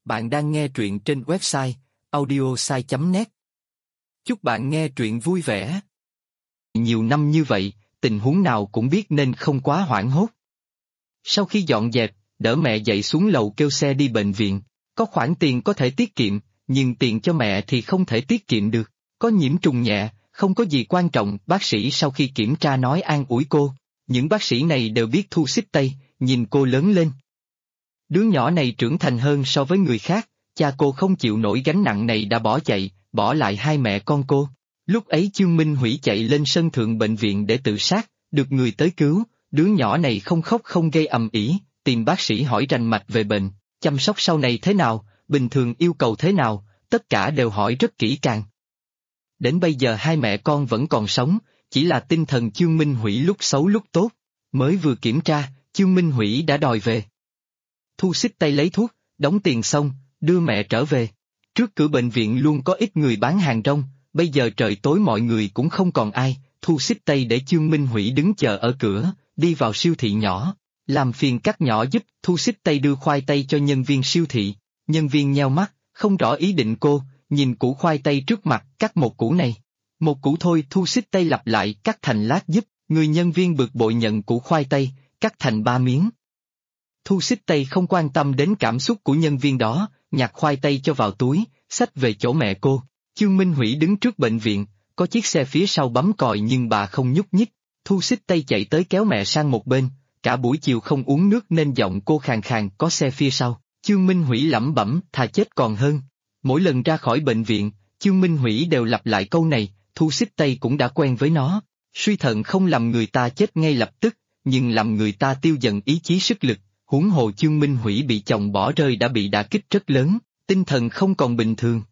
Bạn đang nghe truyện trên website audiosai.net. Chúc bạn nghe truyện vui vẻ. Nhiều năm như vậy, tình huống nào cũng biết nên không quá hoảng hốt. Sau khi dọn dẹp, đỡ mẹ dậy xuống lầu kêu xe đi bệnh viện. Có khoản tiền có thể tiết kiệm, nhưng tiền cho mẹ thì không thể tiết kiệm được. Có nhiễm trùng nhẹ, không có gì quan trọng. Bác sĩ sau khi kiểm tra nói an ủi cô. Những bác sĩ này đều biết thu xích Tây, nhìn cô lớn lên. Đứa nhỏ này trưởng thành hơn so với người khác, cha cô không chịu nổi gánh nặng này đã bỏ chạy, bỏ lại hai mẹ con cô. Lúc ấy Chương Minh Hủy chạy lên sân thượng bệnh viện để tự sát, được người tới cứu, đứa nhỏ này không khóc không gây ầm ĩ, tìm bác sĩ hỏi rành mạch về bệnh, chăm sóc sau này thế nào, bình thường yêu cầu thế nào, tất cả đều hỏi rất kỹ càng. Đến bây giờ hai mẹ con vẫn còn sống, chỉ là tinh thần Chương Minh Hủy lúc xấu lúc tốt. Mới vừa kiểm tra, Chương Minh Hủy đã đòi về. Thu xích Tây lấy thuốc, đóng tiền xong, đưa mẹ trở về. Trước cửa bệnh viện luôn có ít người bán hàng rong, bây giờ trời tối mọi người cũng không còn ai, Thu xích Tây để Chương Minh Hủy đứng chờ ở cửa, đi vào siêu thị nhỏ. Làm phiền cắt nhỏ giúp, Thu xích Tây đưa khoai tây cho nhân viên siêu thị. Nhân viên nheo mắt, không rõ ý định cô, nhìn củ khoai tây trước mặt, cắt một củ này. Một củ thôi, Thu xích Tây lặp lại, cắt thành lát giúp, người nhân viên bực bội nhận củ khoai tây, cắt thành 3 miếng. Thu xích Tây không quan tâm đến cảm xúc của nhân viên đó, nhặt khoai tây cho vào túi, xách về chỗ mẹ cô. Chương Minh Hủy đứng trước bệnh viện, có chiếc xe phía sau bấm còi nhưng bà không nhúc nhích. Thu xích Tây chạy tới kéo mẹ sang một bên, cả buổi chiều không uống nước nên giọng cô khàn khàn, có xe phía sau. Chương Minh Hủy lẩm bẩm, thà chết còn hơn. Mỗi lần ra khỏi bệnh viện, Chương Minh Hủy đều lặp lại câu này, Thu xích Tây cũng đã quen với nó. Suy thận không làm người ta chết ngay lập tức, nhưng làm người ta tiêu dần ý chí sức lực. Huống hồ Chương Minh Hủy bị chồng bỏ rơi đã bị đả kích rất lớn, tinh thần không còn bình thường.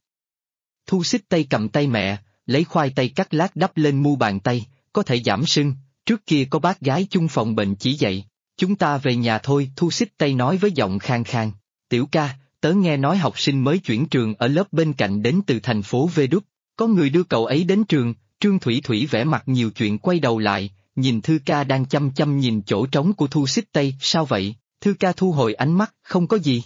Thu xích Tây cầm tay mẹ, lấy khoai tây cắt lát đắp lên mu bàn tay, có thể giảm sưng, trước kia có bác gái chung phòng bệnh chỉ dạy, chúng ta về nhà thôi, Thu xích Tây nói với giọng khàn khàn. Tiểu ca, tớ nghe nói học sinh mới chuyển trường ở lớp bên cạnh đến từ thành phố Vê Đúc, có người đưa cậu ấy đến trường. Trương Thủy Thủy vẻ mặt nhiều chuyện quay đầu lại, nhìn Thư ca đang chăm chăm nhìn chỗ trống của Thu xích Tây, sao vậy? Thư ca thu hồi ánh mắt, không có gì.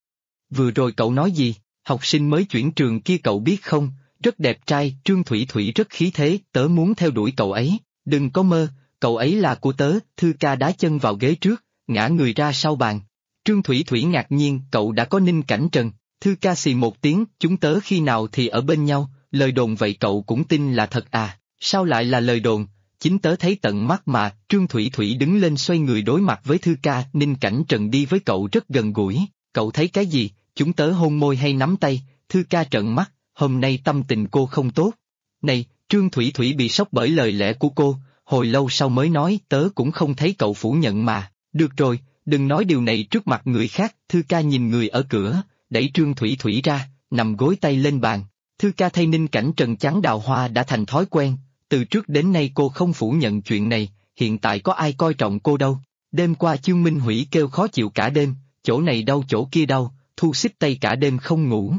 Vừa rồi cậu nói gì, học sinh mới chuyển trường kia cậu biết không, rất đẹp trai, Trương Thủy Thủy rất khí thế, tớ muốn theo đuổi cậu ấy, đừng có mơ, cậu ấy là của tớ, Thư ca đá chân vào ghế trước, ngã người ra sau bàn. Trương Thủy Thủy ngạc nhiên, cậu đã có Ninh Cảnh Trần, Thư ca xì một tiếng, chúng tớ khi nào thì ở bên nhau, lời đồn vậy cậu cũng tin là thật à, sao lại là lời đồn? Chính tớ thấy tận mắt mà, Trương Thủy Thủy đứng lên xoay người đối mặt với Thư ca, Ninh Cảnh Trần đi với cậu rất gần gũi, cậu thấy cái gì, chúng tớ hôn môi hay nắm tay, Thư ca trợn mắt, hôm nay tâm tình cô không tốt. Này, Trương Thủy Thủy bị sốc bởi lời lẽ của cô, hồi lâu sau mới nói tớ cũng không thấy cậu phủ nhận mà, được rồi, đừng nói điều này trước mặt người khác, Thư ca nhìn người ở cửa, đẩy Trương Thủy Thủy ra, nằm gối tay lên bàn, Thư ca thay Ninh Cảnh Trần trắng đào hoa đã thành thói quen. Từ trước đến nay cô không phủ nhận chuyện này, hiện tại có ai coi trọng cô đâu. Đêm qua Chương Minh Hủy kêu khó chịu cả đêm, chỗ này đau chỗ kia đau, Thu xích Tây cả đêm không ngủ.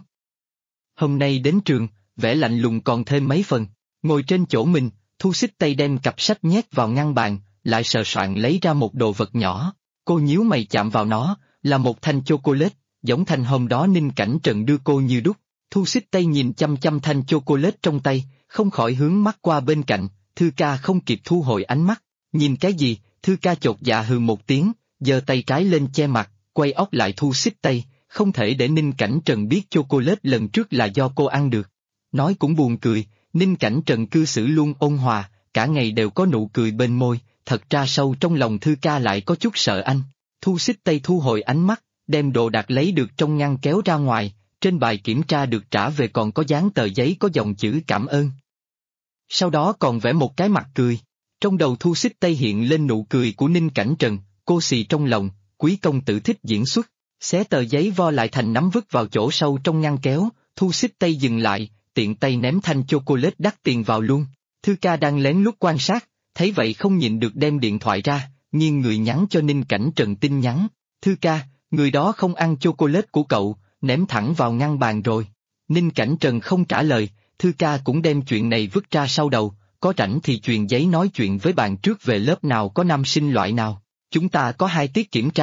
Hôm nay đến trường, vẻ lạnh lùng còn thêm mấy phần, ngồi trên chỗ mình, Thu xích Tây đem cặp sách nhét vào ngăn bàn, lại sờ soạn lấy ra một đồ vật nhỏ, cô nhíu mày chạm vào nó, là một thanh chocolate, giống thanh hôm đó Ninh Cảnh Trần đưa cô như đúc. Thu xích Tây nhìn chăm chăm thanh chocolate trong tay, không khỏi hướng mắt qua bên cạnh, Thư ca không kịp thu hồi ánh mắt, nhìn cái gì, Thư ca chột dạ hừ một tiếng, giơ tay trái lên che mặt, quay óc lại Thu xích Tây, không thể để Ninh Cảnh Trần biết chocolate lần trước là do cô ăn được. Nói cũng buồn cười, Ninh Cảnh Trần cư xử luôn ôn hòa, cả ngày đều có nụ cười bên môi, thật ra sâu trong lòng Thư ca lại có chút sợ anh. Thu xích Tây thu hồi ánh mắt, đem đồ đạc lấy được trong ngăn kéo ra ngoài. Trên bài kiểm tra được trả về còn có dán tờ giấy có dòng chữ cảm ơn. Sau đó còn vẽ một cái mặt cười. Trong đầu Thu xích Tây hiện lên nụ cười của Ninh Cảnh Trần, cô xì trong lòng, quý công tử thích diễn xuất. Xé tờ giấy vo lại thành nắm vứt vào chỗ sâu trong ngăn kéo, Thu xích Tây dừng lại, tiện tay ném thanh chocolate đắt tiền vào luôn. Thư ca đang lén lút quan sát, thấy vậy không nhịn được đem điện thoại ra, nghiêng người nhắn cho Ninh Cảnh Trần tin nhắn. Thư ca, người đó không ăn chocolate của cậu, ném thẳng vào ngăn bàn rồi. Ninh Cảnh Trần không trả lời, Thư ca cũng đem chuyện này vứt ra sau đầu, có rảnh thì truyền giấy nói chuyện với bạn trước về lớp nào có nam sinh loại nào. Chúng ta có 2 tiết kiểm tra,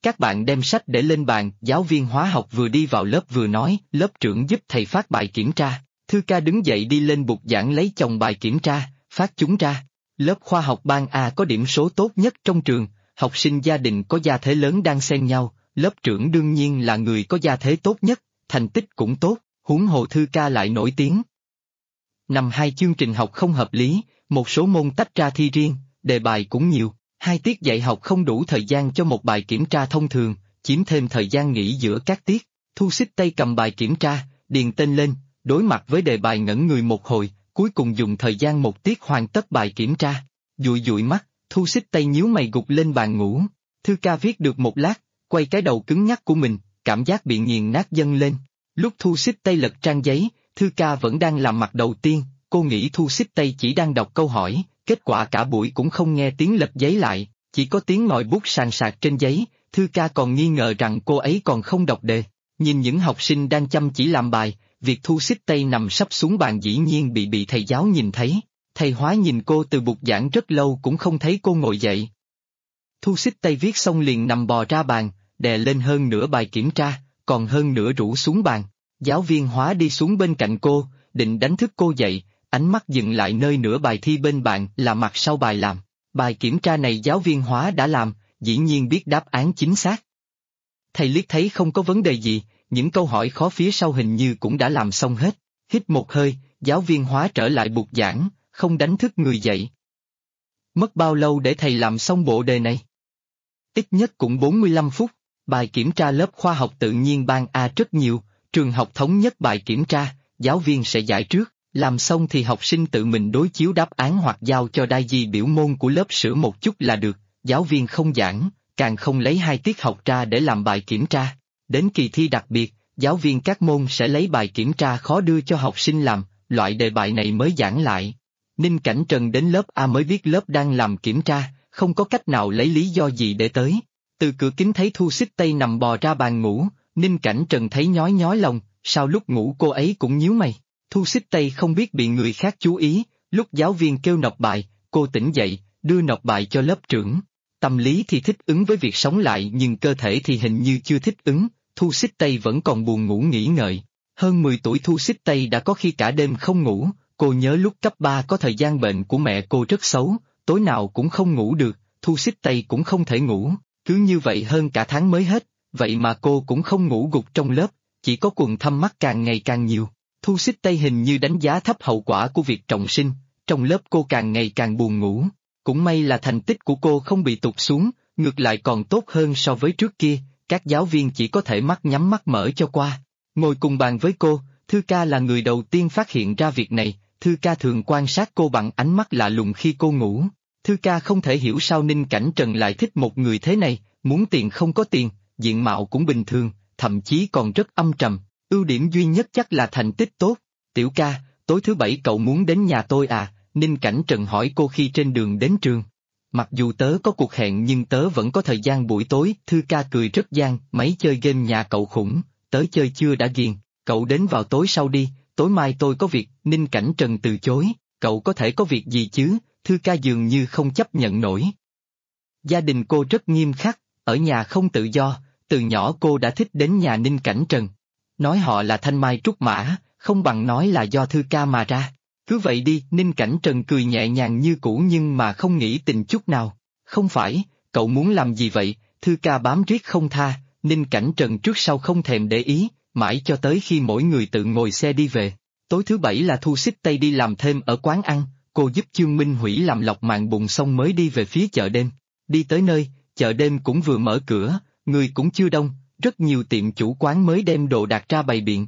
Các bạn đem sách để lên bàn, giáo viên hóa học vừa đi vào lớp vừa nói, lớp trưởng giúp thầy phát bài kiểm tra. Thư ca đứng dậy đi lên bục giảng lấy chồng bài kiểm tra, phát chúng ra. Lớp khoa học ban A có điểm số tốt nhất trong trường, học sinh gia đình có gia thế lớn đang xen nhau, lớp trưởng đương nhiên là người có gia thế tốt nhất, thành tích cũng tốt, huống hồ Thư ca lại nổi tiếng. Năm 2 chương trình học không hợp lý, một số môn tách ra thi riêng, đề bài cũng nhiều, 2 tiết dạy học không đủ thời gian cho một bài kiểm tra thông thường, chiếm thêm thời gian nghỉ giữa các tiết. Thu xích tay cầm bài kiểm tra, điền tên lên, đối mặt với đề bài ngẩn người một hồi, cuối cùng dùng thời gian 1 tiết hoàn tất bài kiểm tra. Dụi dụi mắt, Thu xích tay nhíu mày gục lên bàn ngủ. Thư ca viết được một lát, quay cái đầu cứng nhắc của mình, cảm giác bị nghiền nát dâng lên. Lúc Thu xích tay lật trang giấy, Thư ca vẫn đang làm mặt đầu tiên, cô nghĩ Thu xích tay chỉ đang đọc câu hỏi, kết quả cả buổi cũng không nghe tiếng lật giấy lại, chỉ có tiếng ngòi bút sàn sạc trên giấy. Thư ca còn nghi ngờ rằng cô ấy còn không đọc đề. Nhìn những học sinh đang chăm chỉ làm bài, việc Thu xích tay nằm sấp xuống bàn dĩ nhiên bị thầy giáo nhìn thấy. Thầy hóa nhìn cô từ bục giảng rất lâu cũng không thấy cô ngồi dậy. Thu xích tay viết xong liền nằm bò ra bàn, đè lên hơn nửa bài kiểm tra, còn hơn nửa rũ xuống bàn. Giáo viên hóa đi xuống bên cạnh cô, định đánh thức cô dậy, ánh mắt dừng lại nơi nửa bài thi bên bạn là mặt sau bài làm. Bài kiểm tra này giáo viên hóa đã làm, dĩ nhiên biết đáp án chính xác. Thầy liếc thấy không có vấn đề gì, những câu hỏi khó phía sau hình như cũng đã làm xong hết. Hít một hơi, giáo viên hóa trở lại bục giảng, không đánh thức người dậy. Mất bao lâu để thầy làm xong bộ đề này? Ít nhất cũng 45 phút, bài kiểm tra lớp khoa học tự nhiên ban A rất nhiều, trường học thống nhất bài kiểm tra, giáo viên sẽ giải trước, làm xong thì học sinh tự mình đối chiếu đáp án hoặc giao cho đai di biểu môn của lớp sửa một chút là được, giáo viên không giảng, càng không lấy 2 tiết học ra để làm bài kiểm tra. Đến kỳ thi đặc biệt, giáo viên các môn sẽ lấy bài kiểm tra khó đưa cho học sinh làm, loại đề bài này mới giảng lại. Ninh Cảnh Trần đến lớp A mới biết lớp đang làm kiểm tra, không có cách nào lấy lý do gì để tới. Từ cửa kính thấy Thu xích tay nằm bò ra bàn ngủ, Ninh Cảnh Trần thấy nhói nhói lòng, sao lúc ngủ cô ấy cũng nhíu mày. Thu xích tay không biết bị người khác chú ý, lúc giáo viên kêu nộp bài, cô tỉnh dậy, đưa nộp bài cho lớp trưởng. Tâm lý thì thích ứng với việc sống lại nhưng cơ thể thì hình như chưa thích ứng, Thu xích tay vẫn còn buồn ngủ nghỉ ngợi. Hơn 10 tuổi Thu xích tay đã có khi cả đêm không ngủ, cô nhớ lúc cấp 3 có thời gian bệnh của mẹ cô rất xấu, tối nào cũng không ngủ được, Thu xích tay cũng không thể ngủ, cứ như vậy hơn cả tháng mới hết, vậy mà cô cũng không ngủ gục trong lớp, chỉ có quầng thâm mắt càng ngày càng nhiều. Thu xích tay hình như đánh giá thấp hậu quả của việc trọng sinh, trong lớp cô càng ngày càng buồn ngủ. Cũng may là thành tích của cô không bị tụt xuống, ngược lại còn tốt hơn so với trước kia, các giáo viên chỉ có thể mắt nhắm mắt mở cho qua. Ngồi cùng bàn với cô, Thư ca là người đầu tiên phát hiện ra việc này, Thư ca thường quan sát cô bằng ánh mắt lạ lùng khi cô ngủ. Thư ca không thể hiểu sao Ninh Cảnh Trần lại thích một người thế này, muốn tiền không có tiền, diện mạo cũng bình thường, thậm chí còn rất âm trầm, ưu điểm duy nhất chắc là thành tích tốt. Tiểu ca, tối thứ Bảy cậu muốn đến nhà tôi à? Ninh Cảnh Trần hỏi cô khi trên đường đến trường. Mặc dù tớ có cuộc hẹn nhưng tớ vẫn có thời gian buổi tối, Thư ca cười rất gian, mấy chơi game nhà cậu khủng, tớ chơi chưa đã ghiền, cậu đến vào tối sau đi, tối mai tôi có việc. Ninh Cảnh Trần từ chối, cậu có thể có việc gì chứ? Thư ca dường như không chấp nhận nổi. Gia đình cô rất nghiêm khắc, ở nhà không tự do, từ nhỏ cô đã thích đến nhà Ninh Cảnh Trần. Nói họ là thanh mai trúc mã, không bằng nói là do Thư ca mà ra. Cứ vậy đi, Ninh Cảnh Trần cười nhẹ nhàng như cũ nhưng mà không nghĩ tình chút nào. Không phải, cậu muốn làm gì vậy? Thư ca bám riết không tha, Ninh Cảnh Trần trước sau không thèm để ý, mãi cho tới khi mỗi người tự ngồi xe đi về. Tối thứ Bảy là Thu xích tay đi làm thêm ở quán ăn, cô giúp Chương Minh Hủy làm lọc màng bùn xong mới đi về phía chợ đêm. Đi tới nơi, chợ đêm cũng vừa mở cửa, người cũng chưa đông, rất nhiều tiệm chủ quán mới đem đồ đạc ra bày biện.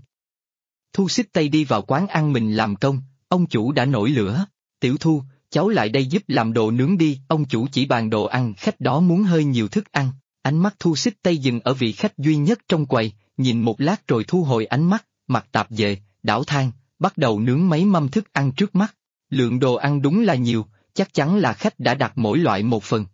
Thu xích tay đi vào quán ăn mình làm công, ông chủ đã nổi lửa. Tiểu Thu, cháu lại đây giúp làm đồ nướng đi, ông chủ chỉ bàn đồ ăn, khách đó muốn hơi nhiều thức ăn. Ánh mắt Thu xích tay dừng ở vị khách duy nhất trong quầy, nhìn một lát rồi thu hồi ánh mắt, mặt tạp dề, đảo than, bắt đầu nướng mấy mâm thức ăn trước mắt. Lượng đồ ăn đúng là nhiều, chắc chắn là khách đã đặt mỗi loại một phần.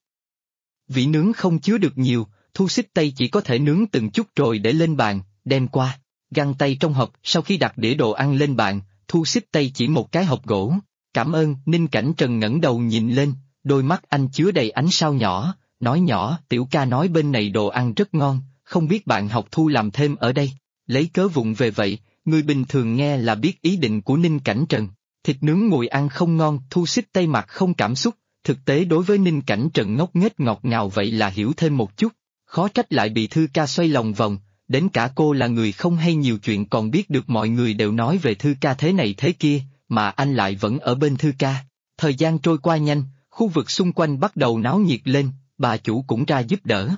Vị nướng không chứa được nhiều, Thu xích tay chỉ có thể nướng từng chút rồi để lên bàn, đem qua. Găng tay trong hộp, sau khi đặt đĩa đồ ăn lên bàn, Thu xích tay chỉ một cái hộp gỗ. Cảm ơn. Ninh Cảnh Trần ngẩng đầu nhìn lên, đôi mắt anh chứa đầy ánh sao nhỏ, nói nhỏ, tiểu ca nói bên này đồ ăn rất ngon, không biết bạn học Thu làm thêm ở đây, lấy cớ vụng về vậy, người bình thường nghe là biết ý định của Ninh Cảnh Trần. Thịt nướng mùi ăn không ngon, Thu xích tay mặt không cảm xúc, thực tế đối với Ninh Cảnh Trần ngốc nghếch ngọt ngào vậy là hiểu thêm một chút, khó trách lại bị Thư ca xoay lòng vòng, đến cả cô là người không hay nhiều chuyện còn biết được mọi người đều nói về Thư ca thế này thế kia, mà anh lại vẫn ở bên Thư ca. Thời gian trôi qua nhanh, khu vực xung quanh bắt đầu náo nhiệt lên, bà chủ cũng ra giúp đỡ.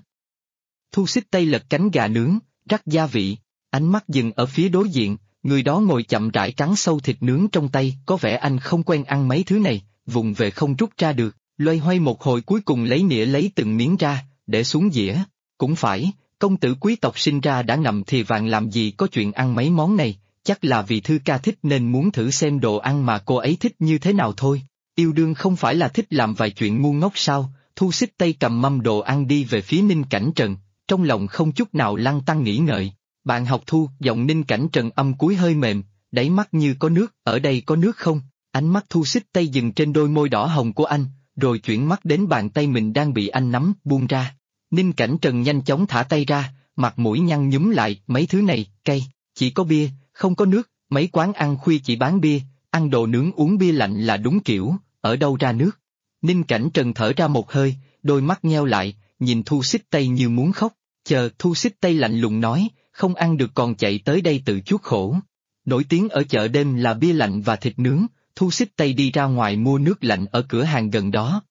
Thu xích tay lật cánh gà nướng, rắc gia vị, ánh mắt dừng ở phía đối diện, người đó ngồi chậm rãi cắn sâu thịt nướng trong tay, có vẻ anh không quen ăn mấy thứ này, vùng về không rút ra được, loay hoay một hồi cuối cùng lấy nĩa lấy từng miếng ra, để xuống dĩa. Cũng phải, công tử quý tộc sinh ra đã ngậm thìa vàng làm gì có chuyện ăn mấy món này, chắc là vì Thư ca thích nên muốn thử xem đồ ăn mà cô ấy thích như thế nào thôi. Yêu đương không phải là thích làm vài chuyện ngu ngốc sao? Thu xích tay cầm mâm đồ ăn đi về phía Ninh Cảnh Trần, trong lòng không chút nào lăn tăn nghĩ ngợi. Bạn học Thu, giọng Ninh Cảnh Trần âm cuối hơi mềm, đáy mắt như có nước, ở đây có nước không? Ánh mắt Thu xích tay dừng trên đôi môi đỏ hồng của anh, rồi chuyển mắt đến bàn tay mình đang bị anh nắm, buông ra. Ninh Cảnh Trần nhanh chóng thả tay ra, mặt mũi nhăn nhúm lại, mấy thứ này, cay, chỉ có bia, không có nước, mấy quán ăn khuya chỉ bán bia, ăn đồ nướng uống bia lạnh là đúng kiểu, ở đâu ra nước? Ninh Cảnh Trần thở ra một hơi, đôi mắt nheo lại, nhìn Thu xích tay như muốn khóc, chờ Thu xích tay lạnh lùng nói, không ăn được còn chạy tới đây tự chuốc khổ. Nổi tiếng ở chợ đêm là bia lạnh và thịt nướng, Thu xích tay đi ra ngoài mua nước lạnh ở cửa hàng gần đó.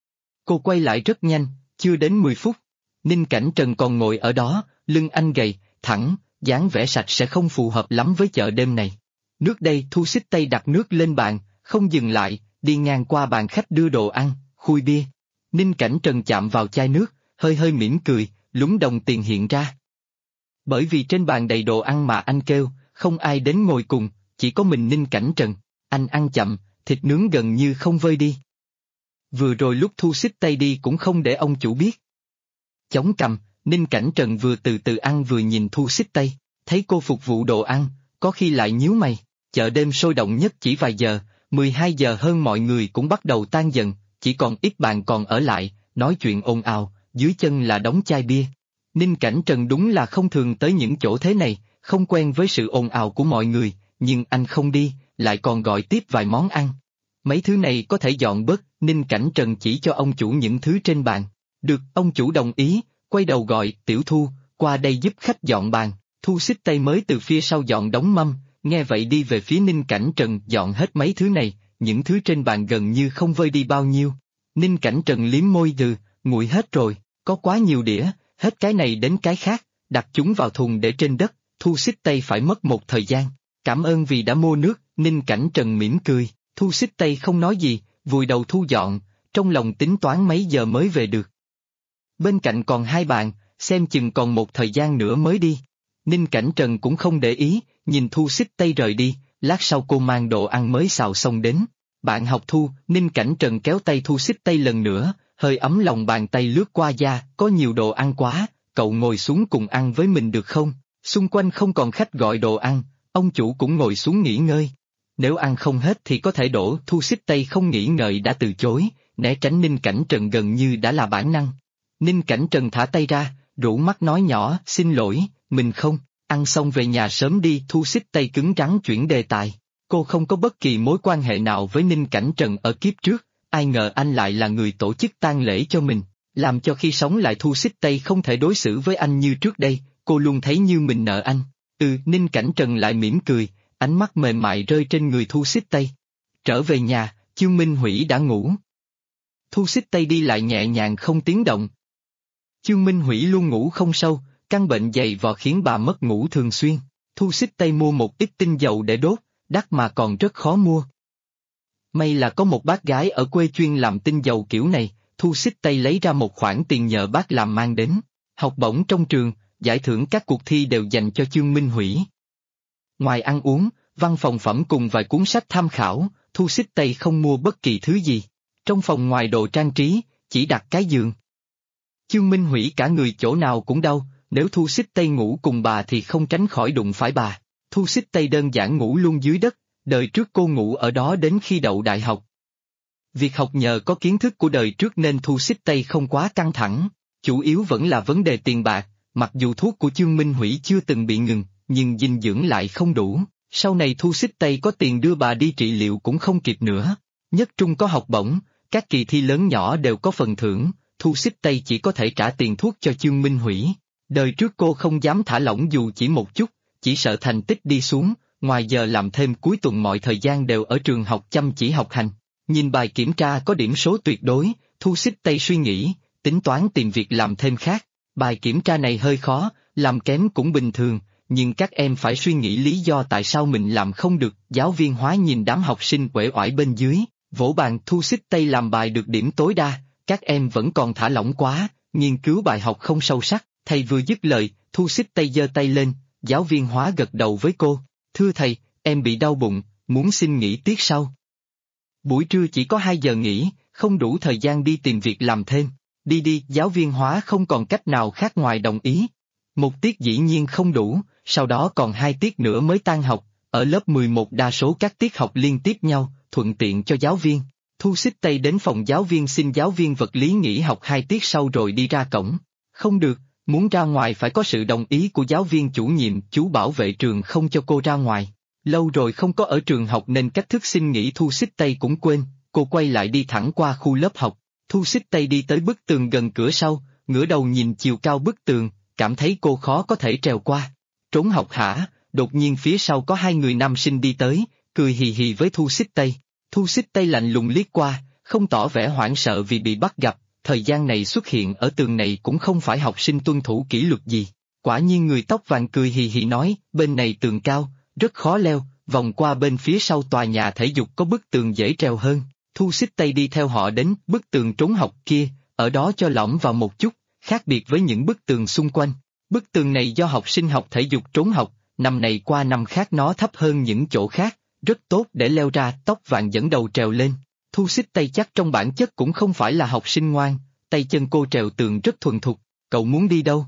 Cô quay lại rất nhanh, chưa đến 10 phút. Ninh Cảnh Trần còn ngồi ở đó, lưng anh gầy, thẳng, dáng vẻ sạch sẽ không phù hợp lắm với chợ đêm này. Nước đây Thu xích tay đặt nước lên bàn, không dừng lại, đi ngang qua bàn khách đưa đồ ăn, khui bia. Ninh Cảnh Trần chạm vào chai nước, hơi hơi mỉm cười, lúng đồng tiền hiện ra. Bởi vì trên bàn đầy đồ ăn mà anh kêu, không ai đến ngồi cùng, chỉ có mình Ninh Cảnh Trần. Anh ăn chậm, thịt nướng gần như không vơi đi. Vừa rồi lúc Thu xích tay đi cũng không để ông chủ biết. Chống cằm, Ninh Cảnh Trần vừa từ từ ăn vừa nhìn Thu xích tay, thấy cô phục vụ đồ ăn, có khi lại nhíu mày. Chợ đêm sôi động nhất chỉ vài giờ, 12 giờ hơn mọi người cũng bắt đầu tan dần, chỉ còn ít bàn còn ở lại, nói chuyện ồn ào, dưới chân là đống chai bia. Ninh Cảnh Trần đúng là không thường tới những chỗ thế này, không quen với sự ồn ào của mọi người, nhưng anh không đi, lại còn gọi tiếp vài món ăn. Mấy thứ này có thể dọn bớt, Ninh Cảnh Trần chỉ cho ông chủ những thứ trên bàn. Được, ông chủ đồng ý, quay đầu gọi, Tiểu Thu, qua đây giúp khách dọn bàn. Thu xích tay mới từ phía sau dọn đống mâm, nghe vậy đi về phía Ninh Cảnh Trần dọn hết mấy thứ này, những thứ trên bàn gần như không vơi đi bao nhiêu. Ninh Cảnh Trần liếm môi nguội hết rồi, có quá nhiều đĩa, hết cái này đến cái khác, đặt chúng vào thùng để trên đất, Thu xích tay phải mất một thời gian. Cảm ơn vì đã mua nước, Ninh Cảnh Trần mỉm cười, Thu xích tay không nói gì, vùi đầu thu dọn, trong lòng tính toán mấy giờ mới về được. Bên cạnh còn hai bàn, xem chừng còn một thời gian nữa mới đi. Ninh Cảnh Trần cũng không để ý, nhìn Thu xích tay rời đi, lát sau cô mang đồ ăn mới xào xong đến. Bạn học Thu, Ninh Cảnh Trần kéo tay Thu xích tay lần nữa, hơi ấm lòng bàn tay lướt qua da, có nhiều đồ ăn quá, cậu ngồi xuống cùng ăn với mình được không? Xung quanh không còn khách gọi đồ ăn, ông chủ cũng ngồi xuống nghỉ ngơi. Nếu ăn không hết thì có thể đổ, Thu xích tay không nghĩ ngợi đã từ chối, né tránh Ninh Cảnh Trần gần như đã là bản năng. Ninh Cảnh Trần thả tay ra, rũ mắt nói nhỏ, xin lỗi, mình không, ăn xong về nhà sớm đi, Thu xích tay cứng rắn chuyển đề tài. Cô không có bất kỳ mối quan hệ nào với Ninh Cảnh Trần ở kiếp trước, ai ngờ anh lại là người tổ chức tang lễ cho mình, làm cho khi sống lại Thu xích tay không thể đối xử với anh như trước đây, cô luôn thấy như mình nợ anh. Ninh Cảnh Trần lại mỉm cười, ánh mắt mềm mại rơi trên người Thu xích tay. Trở về nhà, Chương Minh Hủy đã ngủ. Thu xích tay đi lại nhẹ nhàng không tiếng động. Chương Minh Hủy luôn ngủ không sâu, căn bệnh dày vò khiến bà mất ngủ thường xuyên. Thu xích tay mua một ít tinh dầu để đốt, đắt mà còn rất khó mua. May là có một bác gái ở quê chuyên làm tinh dầu kiểu này, Thu xích tay lấy ra một khoản tiền nhờ bác làm mang đến. Học bổng trong trường, giải thưởng các cuộc thi đều dành cho Chương Minh Hủy. Ngoài ăn uống, văn phòng phẩm cùng vài cuốn sách tham khảo, Thu xích tay không mua bất kỳ thứ gì. Trong phòng ngoài đồ trang trí, chỉ đặt cái giường. Chương Minh Hủy cả người chỗ nào cũng đau, nếu Thu xích tay ngủ cùng bà thì không tránh khỏi đụng phải bà. Thu xích tay đơn giản ngủ luôn dưới đất, đời trước cô ngủ ở đó đến khi đậu đại học. Việc học nhờ có kiến thức của đời trước nên Thu Xích Tây không quá căng thẳng, chủ yếu vẫn là vấn đề tiền bạc, mặc dù thuốc của Chương Minh Hủy chưa từng bị ngừng, nhưng dinh dưỡng lại không đủ, sau này Thu Xích Tây có tiền đưa bà đi trị liệu cũng không kịp nữa. Nhất trung có học bổng, các kỳ thi lớn nhỏ đều có phần thưởng, Thu Xích Tây chỉ có thể trả tiền thuốc cho Chương Minh Hủy. Đời trước cô không dám thả lỏng dù chỉ một chút, chỉ sợ thành tích đi xuống, ngoài giờ làm thêm cuối tuần mọi thời gian đều ở trường học chăm chỉ học hành. Nhìn bài kiểm tra có điểm số tuyệt đối, Thu Xích Tây suy nghĩ, tính toán tìm việc làm thêm khác. Bài kiểm tra này hơi khó, làm kém cũng bình thường, nhưng các em phải suy nghĩ lý do tại sao mình làm không được. Giáo viên hóa nhìn đám học sinh uể oải bên dưới, vỗ bàn. Thu Xích Tây làm bài được điểm tối đa, các em vẫn còn thả lỏng quá, nghiên cứu bài học không sâu sắc. Thầy vừa dứt lời, Thu Xích Tây giơ tay lên, giáo viên hóa gật đầu với cô. Thưa thầy, em bị đau bụng, muốn xin nghỉ tiết sau. Buổi trưa chỉ có 2 giờ nghỉ, không đủ thời gian đi tìm việc làm thêm. Đi đi, giáo viên hóa không còn cách nào khác ngoài đồng ý. Một tiết dĩ nhiên không đủ, sau đó còn 2 tiết nữa mới tan học, ở lớp 11 đa số các tiết học liên tiếp nhau, thuận tiện cho giáo viên. Thu Xích Tây đến phòng giáo viên xin giáo viên vật lý nghỉ học 2 tiết sau rồi đi ra cổng. Không được, muốn ra ngoài phải có sự đồng ý của giáo viên chủ nhiệm. Chú bảo vệ trường không cho cô ra ngoài. Lâu rồi không có ở trường học nên cách thức xin nghỉ Thu Xích Tây cũng quên, cô quay lại đi thẳng qua khu lớp học. Thu Xích Tây đi tới bức tường gần cửa sau, ngửa đầu nhìn chiều cao bức tường, cảm thấy cô khó có thể trèo qua. Trốn học hả? Đột nhiên phía sau có 2 người nam sinh đi tới, cười hì hì với Thu Xích Tây. Thu Xích Tây lạnh lùng liếc qua, không tỏ vẻ hoảng sợ vì bị bắt gặp, thời gian này xuất hiện ở tường này cũng không phải học sinh tuân thủ kỷ luật gì. Quả nhiên người tóc vàng cười hì hì nói, bên này tường cao, rất khó leo, vòng qua bên phía sau tòa nhà thể dục có bức tường dễ trèo hơn. Thu Xích Tây đi theo họ đến bức tường trốn học kia, ở đó cho lõm vào một chút, khác biệt với những bức tường xung quanh. Bức tường này do học sinh học thể dục trốn học, năm này qua năm khác nó thấp hơn những chỗ khác, rất tốt để leo ra. Tóc vàng dẫn đầu trèo lên. Thu Xích Tây chắc trong bản chất cũng không phải là học sinh ngoan, tay chân cô trèo tường rất thuần thục. Cậu muốn đi đâu?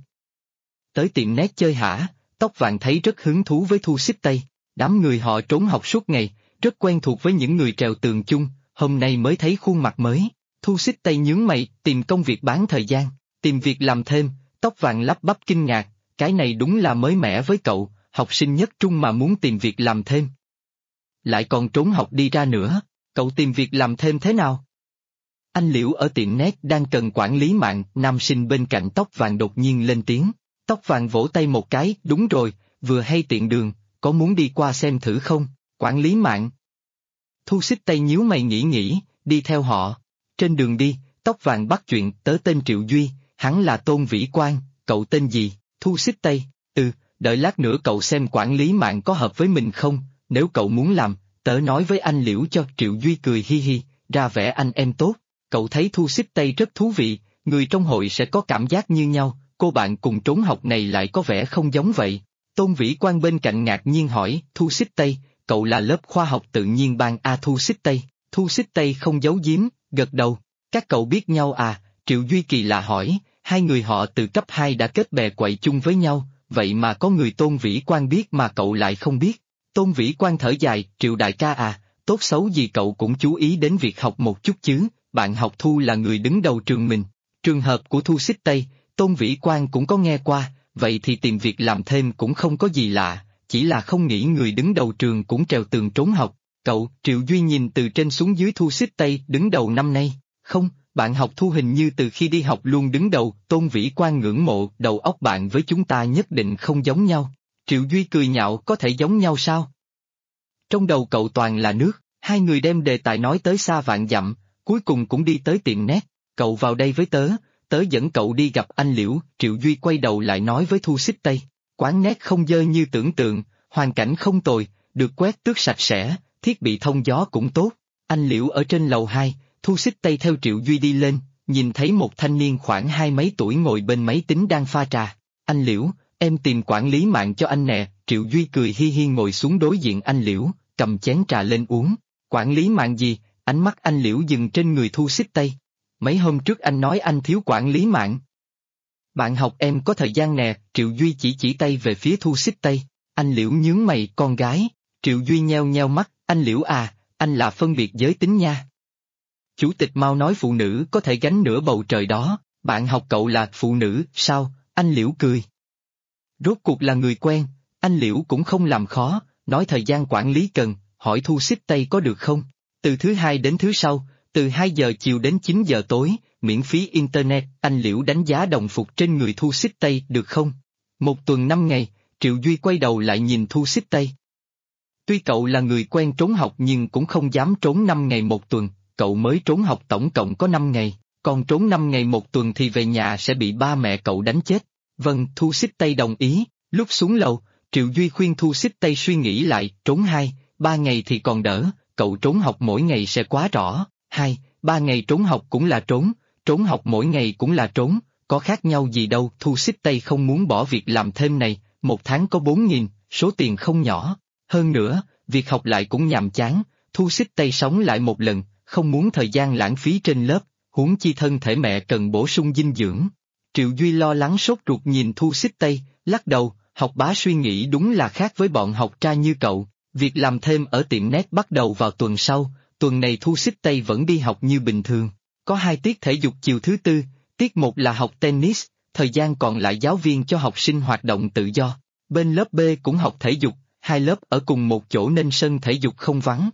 Tới tiệm nét chơi hả? Tóc vàng thấy rất hứng thú với Thu Xích Tây. Đám người họ trốn học suốt ngày, rất quen thuộc với những người trèo tường chung, hôm nay mới thấy khuôn mặt mới. Thu Xích Tây nhướng mày, tìm công việc bán thời gian, tìm việc làm thêm. Tóc vàng lắp bắp kinh ngạc, cái này đúng là mới mẻ với cậu, học sinh nhất trung mà muốn tìm việc làm thêm. Lại còn trốn học đi ra nữa, cậu tìm việc làm thêm thế nào? Anh Liễu ở tiệm nét đang cần quản lý mạng. Nam sinh bên cạnh tóc vàng đột nhiên lên tiếng. Tóc vàng vỗ tay một cái, đúng rồi, vừa hay tiện đường, có muốn đi qua xem thử không? Quản lý mạng. Thu Xích Tây nhíu mày nghĩ, đi theo họ. Trên đường đi, tóc vàng bắt chuyện, tớ tên Triệu Duy, hắn là Tôn Vĩ Quang, cậu tên gì? Thu Xích Tây, đợi lát nữa cậu xem quản lý mạng có hợp với mình không, nếu cậu muốn làm, tớ nói với anh Liễu cho. Triệu Duy cười hi hi, ra vẻ anh em tốt. Cậu thấy Thu Xích Tây rất thú vị, người trong hội sẽ có cảm giác như nhau, cô bạn cùng trốn học này lại có vẻ không giống vậy. Tôn Vĩ Quang bên cạnh ngạc nhiên hỏi, Thu Xích Tây, cậu là lớp khoa học tự nhiên ban A? Thu Xích Tây. Thu Xích Tây không giấu giếm, gật đầu. Các cậu biết nhau à? Triệu Duy kỳ lạ hỏi, 2 người họ từ cấp 2 đã kết bè quậy chung với nhau, vậy mà có người Tôn Vĩ Quang biết mà cậu lại không biết. Tôn Vĩ Quang thở dài, Triệu đại ca à, tốt xấu gì cậu cũng chú ý đến việc học một chút chứ, bạn học Thu là người đứng đầu trường mình. Trường hợp của Thu Xích Tây, Tôn Vĩ Quang cũng có nghe qua, vậy thì tìm việc làm thêm cũng không có gì lạ, chỉ là không nghĩ người đứng đầu trường cũng trèo tường trốn học. Cậu, Triệu Duy nhìn từ trên xuống dưới Thu Xích Tây đứng đầu năm nay, không, bạn học Thu hình như từ khi đi học luôn đứng đầu. Tôn Vĩ Quang ngưỡng mộ, đầu óc bạn với chúng ta nhất định không giống nhau. Triệu Duy cười nhạo, có thể giống nhau sao? Trong đầu cậu toàn là nước. 2 người đem đề tài nói tới xa vạn dặm, cuối cùng cũng đi tới tiệm nét. Cậu vào đây với tớ, tớ dẫn cậu đi gặp anh Liễu. Triệu Duy quay đầu lại nói với Thu Xích Tây, quán nét không dơ như tưởng tượng, hoàn cảnh không tồi, được quét tước sạch sẽ, thiết bị thông gió cũng tốt. Anh Liễu ở trên lầu 2, Thu Xích Tây theo Triệu Duy đi lên, nhìn thấy một thanh niên khoảng 20 mấy tuổi ngồi bên máy tính đang pha trà. Anh Liễu, em tìm quản lý mạng cho anh nè. Triệu Duy cười hi hi ngồi xuống đối diện anh Liễu, cầm chén trà lên uống. Quản lý mạng gì? Ánh mắt anh Liễu dừng trên người Thu Xích Tây. Mấy hôm trước anh nói anh thiếu quản lý mạng. Bạn học em có thời gian nè. Triệu Duy chỉ tay về phía Thu Xích Tây. Anh Liễu nhướng mày, con gái. Triệu Duy nheo nheo mắt, anh Liễu à, anh là phân biệt giới tính nha. Chủ tịch Mao nói phụ nữ có thể gánh nửa bầu trời đó, bạn học cậu là phụ nữ, sao? Anh Liễu cười. Rốt cuộc là người quen, anh Liễu cũng không làm khó, nói thời gian quản lý cần, hỏi thu xích Tây có được không? Từ thứ hai đến thứ sau, từ 2 giờ chiều đến 9 giờ tối, miễn phí Internet, anh Liễu đánh giá đồng phục trên người thu xích Tây được không? 1 tuần 5 ngày, Triệu Duy quay đầu lại nhìn thu xích Tây. Tuy cậu là người quen trốn học nhưng cũng không dám trốn 5 ngày 1 tuần, cậu mới trốn học tổng cộng có 5 ngày, còn trốn 5 ngày 1 tuần thì về nhà sẽ bị ba mẹ cậu đánh chết. Vâng, thu xích Tây đồng ý, lúc xuống lầu, Triệu Duy khuyên thu xích Tây suy nghĩ lại, trốn 2-3 ngày thì còn đỡ, cậu trốn học mỗi ngày sẽ quá rõ, 2-3 ngày trốn học cũng là trốn học mỗi ngày cũng là trốn, có khác nhau gì đâu, thu xích Tây không muốn bỏ việc làm thêm này, 1 tháng có 4.000, số tiền không nhỏ. Hơn nữa, việc học lại cũng nhàm chán, thu xích Tây sống lại một lần, không muốn thời gian lãng phí trên lớp, huống chi thân thể mẹ cần bổ sung dinh dưỡng. Triệu Duy lo lắng sốt ruột nhìn thu xích Tây, lắc đầu, học bá suy nghĩ đúng là khác với bọn học tra như cậu, việc làm thêm ở tiệm net bắt đầu vào tuần sau, tuần này thu xích Tây vẫn đi học như bình thường, có 2 tiết thể dục chiều thứ tư, tiết 1 là học tennis, thời gian còn lại giáo viên cho học sinh hoạt động tự do, bên lớp B cũng học thể dục, 2 lớp ở cùng một chỗ nên sân thể dục không vắng.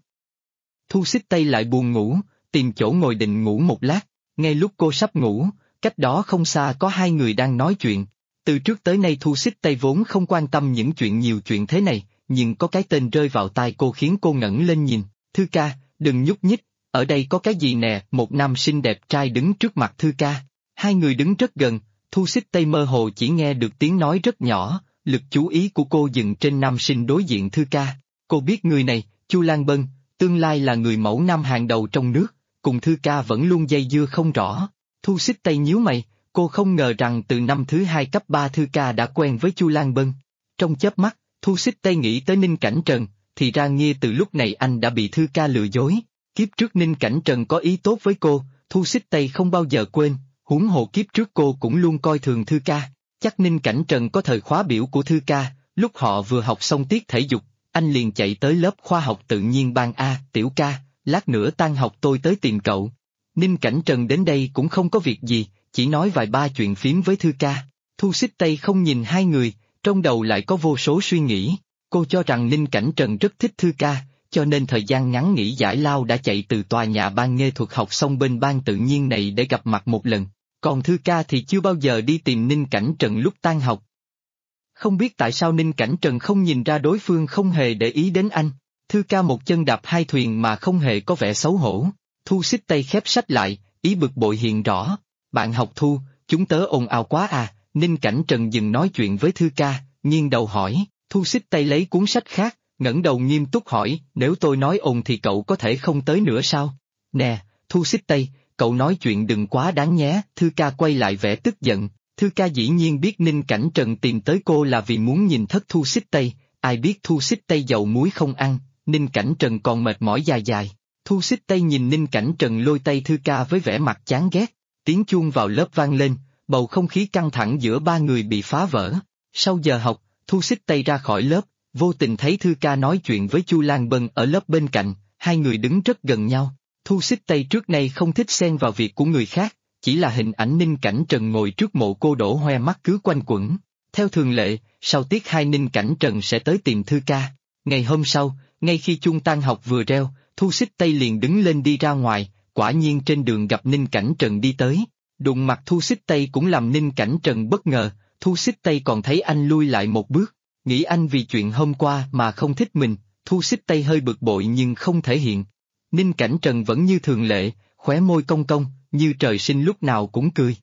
Thu xích Tây lại buồn ngủ, tìm chỗ ngồi định ngủ một lát, ngay lúc cô sắp ngủ, cách đó không xa có 2 người đang nói chuyện. Từ trước tới nay thu xích Tây vốn không quan tâm những chuyện nhiều chuyện thế này, nhưng có cái tên rơi vào tai cô khiến cô ngẩng lên nhìn, Thư ca, đừng nhúc nhích, ở đây có cái gì nè, một nam sinh đẹp trai đứng trước mặt Thư ca. 2 người đứng rất gần, thu xích Tây mơ hồ chỉ nghe được tiếng nói rất nhỏ, lực chú ý của cô dừng trên nam sinh đối diện Thư ca. Cô biết người này, Chu Lan Bân, tương lai là người mẫu nam hàng đầu trong nước, cùng Thư ca vẫn luôn dây dưa không rõ. Thu xích Tây nhíu mày, cô không ngờ rằng từ năm thứ 2 cấp 3 Thư ca đã quen với Chu Lan Bân. Trong chớp mắt, Thu xích Tây nghĩ tới Ninh Cảnh Trần, thì ra nghe từ lúc này anh đã bị Thư ca lừa dối. Kiếp trước Ninh Cảnh Trần có ý tốt với cô, Thu xích Tây không bao giờ quên, huống hồ kiếp trước cô cũng luôn coi thường Thư ca. Chắc Ninh Cảnh Trần có thời khóa biểu của Thư ca, lúc họ vừa học xong tiết thể dục, anh liền chạy tới lớp khoa học tự nhiên ban A, Tiểu ca, lát nữa tan học tôi tới tìm cậu. Ninh Cảnh Trần đến đây cũng không có việc gì, chỉ nói vài ba chuyện phím với Thư ca. Thu xích Tây không nhìn 2 người, trong đầu lại có vô số suy nghĩ. Cô cho rằng Ninh Cảnh Trần rất thích Thư ca, cho nên thời gian ngắn nghỉ giải lao đã chạy từ tòa nhà ban nghệ thuật học xong bên ban tự nhiên này để gặp mặt một lần. Còn Thư ca thì chưa bao giờ đi tìm Ninh Cảnh Trần lúc tan học. Không biết tại sao Ninh Cảnh Trần không nhìn ra đối phương không hề để ý đến anh. Thư ca một chân đạp 2 thuyền mà không hề có vẻ xấu hổ. Thu xích Tây khép sách lại, ý bực bội hiện rõ. Bạn học Thu, chúng tớ ồn ào quá à, Ninh Cảnh Trần dừng nói chuyện với Thư ca, nghiêng đầu hỏi, Thu xích Tây lấy cuốn sách khác, ngẩng đầu nghiêm túc hỏi, nếu tôi nói ồn thì cậu có thể không tới nữa sao? Nè, Thu xích Tây, cậu nói chuyện đừng quá đáng nhé, Thư ca quay lại vẻ tức giận. Thư ca dĩ nhiên biết Ninh Cảnh Trần tìm tới cô là vì muốn nhìn thất Thu xích Tây, ai biết Thu xích Tây dầu muối không ăn, Ninh Cảnh Trần còn mệt mỏi dài dài. Thu xích Tây nhìn Ninh Cảnh Trần lôi tay Thư ca với vẻ mặt chán ghét, tiếng chuông vào lớp vang lên, bầu không khí căng thẳng giữa 3 người bị phá vỡ. Sau giờ học, Thu xích Tây ra khỏi lớp, vô tình thấy Thư ca nói chuyện với Chu Lan Bân ở lớp bên cạnh, 2 người đứng rất gần nhau. Thu xích Tây trước nay không thích xen vào việc của người khác, chỉ là hình ảnh Ninh Cảnh Trần ngồi trước mộ cô đổ hoe mắt cứ quanh quẩn. Theo thường lệ, sau tiết 2 Ninh Cảnh Trần sẽ tới tìm Thư ca. Ngày hôm sau, ngay khi chuông tan học vừa reo, Thu xích Tây liền đứng lên đi ra ngoài, quả nhiên trên đường gặp Ninh Cảnh Trần đi tới. Đụng mặt Thu xích Tây cũng làm Ninh Cảnh Trần bất ngờ, Thu xích Tây còn thấy anh lui lại một bước, nghĩ anh vì chuyện hôm qua mà không thích mình, Thu xích Tây hơi bực bội nhưng không thể hiện. Ninh Cảnh Trần vẫn như thường lệ, khóe môi cong cong, như trời sinh lúc nào cũng cười.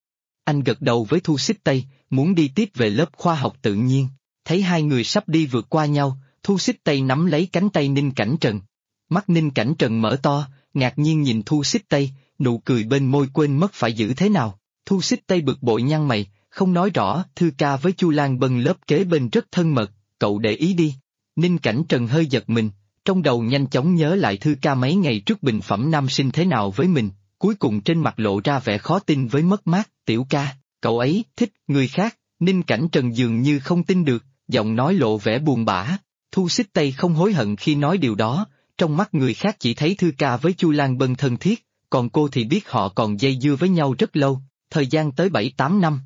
Anh gật đầu với Thu xích Tây, muốn đi tiếp về lớp khoa học tự nhiên, thấy 2 người sắp đi vượt qua nhau, Thu xích Tây nắm lấy cánh tay Ninh Cảnh Trần. Mắt Ninh Cảnh Trần mở to, ngạc nhiên nhìn Thu xích Tây, nụ cười bên môi quên mất phải giữ thế nào. Thu xích Tây bực bội nhăn mày, không nói rõ, Thư ca với Chu Lan Bân lớp kế bên rất thân mật, cậu để ý đi. Ninh Cảnh Trần hơi giật mình, trong đầu nhanh chóng nhớ lại Thư ca mấy ngày trước bình phẩm nam sinh thế nào với mình, cuối cùng trên mặt lộ ra vẻ khó tin với mất mát, Tiểu ca, cậu ấy thích người khác. Ninh Cảnh Trần dường như không tin được, giọng nói lộ vẻ buồn bã. Thu xích Tây không hối hận khi nói điều đó, trong mắt người khác chỉ thấy Thư ca với Chu Lan Bân thân thiết, còn cô thì biết họ còn dây dưa với nhau rất lâu, thời gian tới 7-8 năm.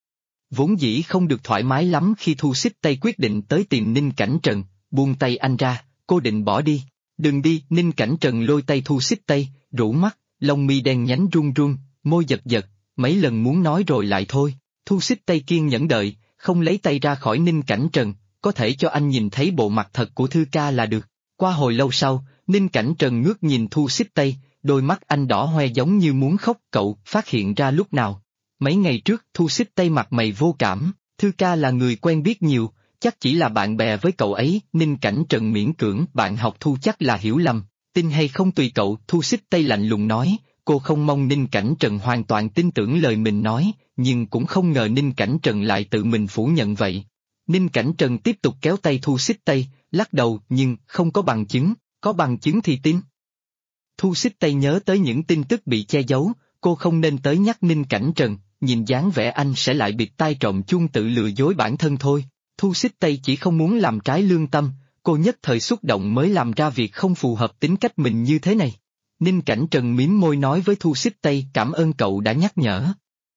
Vốn dĩ không được thoải mái lắm khi Thu Xích Tây quyết định tới tìm Ninh Cảnh Trần, buông tay anh ra, cô định bỏ đi. Đừng đi, Ninh Cảnh Trần lôi tay Thu Xích Tây, rũ mắt, lông mi đen nhánh run run, môi giật giật, mấy lần muốn nói rồi lại thôi. Thu Xích Tây kiên nhẫn đợi, không lấy tay ra khỏi Ninh Cảnh Trần, có thể cho anh nhìn thấy bộ mặt thật của Thư ca là được. Qua hồi lâu sau, Ninh Cảnh Trần ngước nhìn Thu Xích Tây, đôi mắt anh đỏ hoe giống như muốn khóc. Cậu phát hiện ra lúc nào? Mấy ngày trước Thu Xích Tây mặt mày vô cảm, Thư ca là người quen biết nhiều, chắc chỉ là bạn bè với cậu ấy. Ninh Cảnh Trần miễn cưỡng, bạn học Thu chắc là hiểu lầm, tin hay không tùy cậu. Thu Xích Tây lạnh lùng nói, cô không mong Ninh Cảnh Trần hoàn toàn tin tưởng lời mình nói, nhưng cũng không ngờ Ninh Cảnh Trần lại tự mình phủ nhận vậy. Ninh Cảnh Trần tiếp tục kéo tay Thu Xích Tây, lắc đầu, nhưng không có bằng chứng, có bằng chứng thì tin. Thu Xích Tây nhớ tới những tin tức bị che giấu, cô không nên tới nhắc Ninh Cảnh Trần, nhìn dáng vẻ anh sẽ lại bịt tai trộm chuông tự lừa dối bản thân thôi. Thu Xích Tây chỉ không muốn làm trái lương tâm, cô nhất thời xúc động mới làm ra việc không phù hợp tính cách mình như thế này. Ninh Cảnh Trần mím môi nói với Thu Xích Tây, cảm ơn cậu đã nhắc nhở.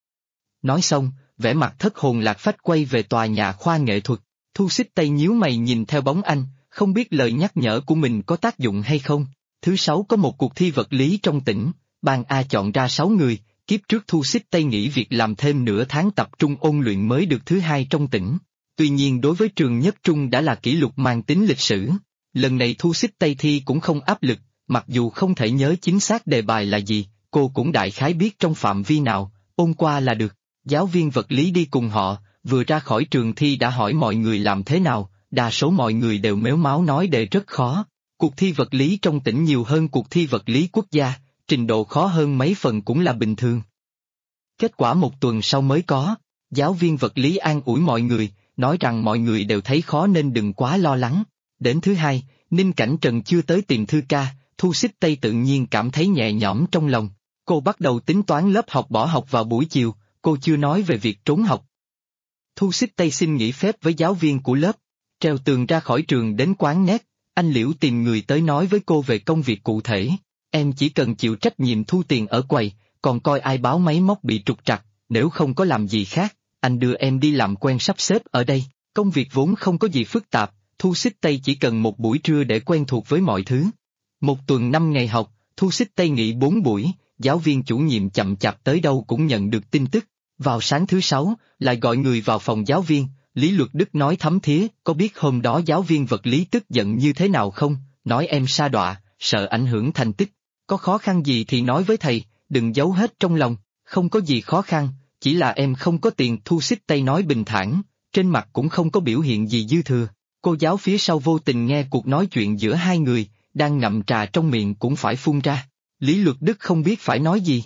Nói xong, vẻ mặt thất hồn lạc phách quay về tòa nhà khoa nghệ thuật. Thu Xích Tây nhíu mày nhìn theo bóng anh, không biết lời nhắc nhở của mình có tác dụng hay không. Thứ 6 có một cuộc thi vật lý trong tỉnh, ban A chọn ra 6 người, kiếp trước Thu Xích Tây nghỉ việc làm thêm nửa tháng tập trung ôn luyện mới được thứ 2 trong tỉnh. Tuy nhiên đối với trường nhất trung đã là kỷ lục mang tính lịch sử. Lần này Thu Xích Tây thi cũng không áp lực, mặc dù không thể nhớ chính xác đề bài là gì, cô cũng đại khái biết trong phạm vi nào, ôn qua là được. Giáo viên vật lý đi cùng họ, vừa ra khỏi trường thi đã hỏi mọi người làm thế nào, đa số mọi người đều mếu máo nói đề rất khó. Cuộc thi vật lý trong tỉnh nhiều hơn cuộc thi vật lý quốc gia, trình độ khó hơn mấy phần cũng là bình thường. Kết quả một tuần sau mới có, giáo viên vật lý an ủi mọi người, nói rằng mọi người đều thấy khó nên đừng quá lo lắng. Đến thứ 2, Ninh Cảnh Trần chưa tới tìm Thư ca, Thu Xích Tây tự nhiên cảm thấy nhẹ nhõm trong lòng. Cô bắt đầu tính toán lớp học bỏ học vào buổi chiều, cô chưa nói về việc trốn học. Thu Xích Tây xin nghỉ phép với giáo viên của lớp, treo tường ra khỏi trường đến quán net, anh Liễu tìm người tới nói với cô về công việc cụ thể. Em chỉ cần chịu trách nhiệm thu tiền ở quầy, còn coi ai báo máy móc bị trục trặc, nếu không có làm gì khác, anh đưa em đi làm quen sắp xếp ở đây. Công việc vốn không có gì phức tạp, Thu Xích Tây chỉ cần một buổi trưa để quen thuộc với mọi thứ. Một tuần 5 ngày học, Thu Xích Tây nghỉ 4 buổi, giáo viên chủ nhiệm chậm chạp tới đâu cũng nhận được tin tức. Vào sáng thứ 6, lại gọi người vào phòng giáo viên, Lý Luật Đức nói thấm thía, có biết hôm đó giáo viên vật lý tức giận như thế nào không, nói em sa đọa, sợ ảnh hưởng thành tích. Có khó khăn gì thì nói với thầy, đừng giấu hết trong lòng, không có gì khó khăn, chỉ là em không có tiền. Thu Xích Tây nói bình thản, trên mặt cũng không có biểu hiện gì dư thừa. Cô giáo phía sau vô tình nghe cuộc nói chuyện giữa hai người, đang ngậm trà trong miệng cũng phải phun ra. Lý Luật Đức không biết phải nói gì.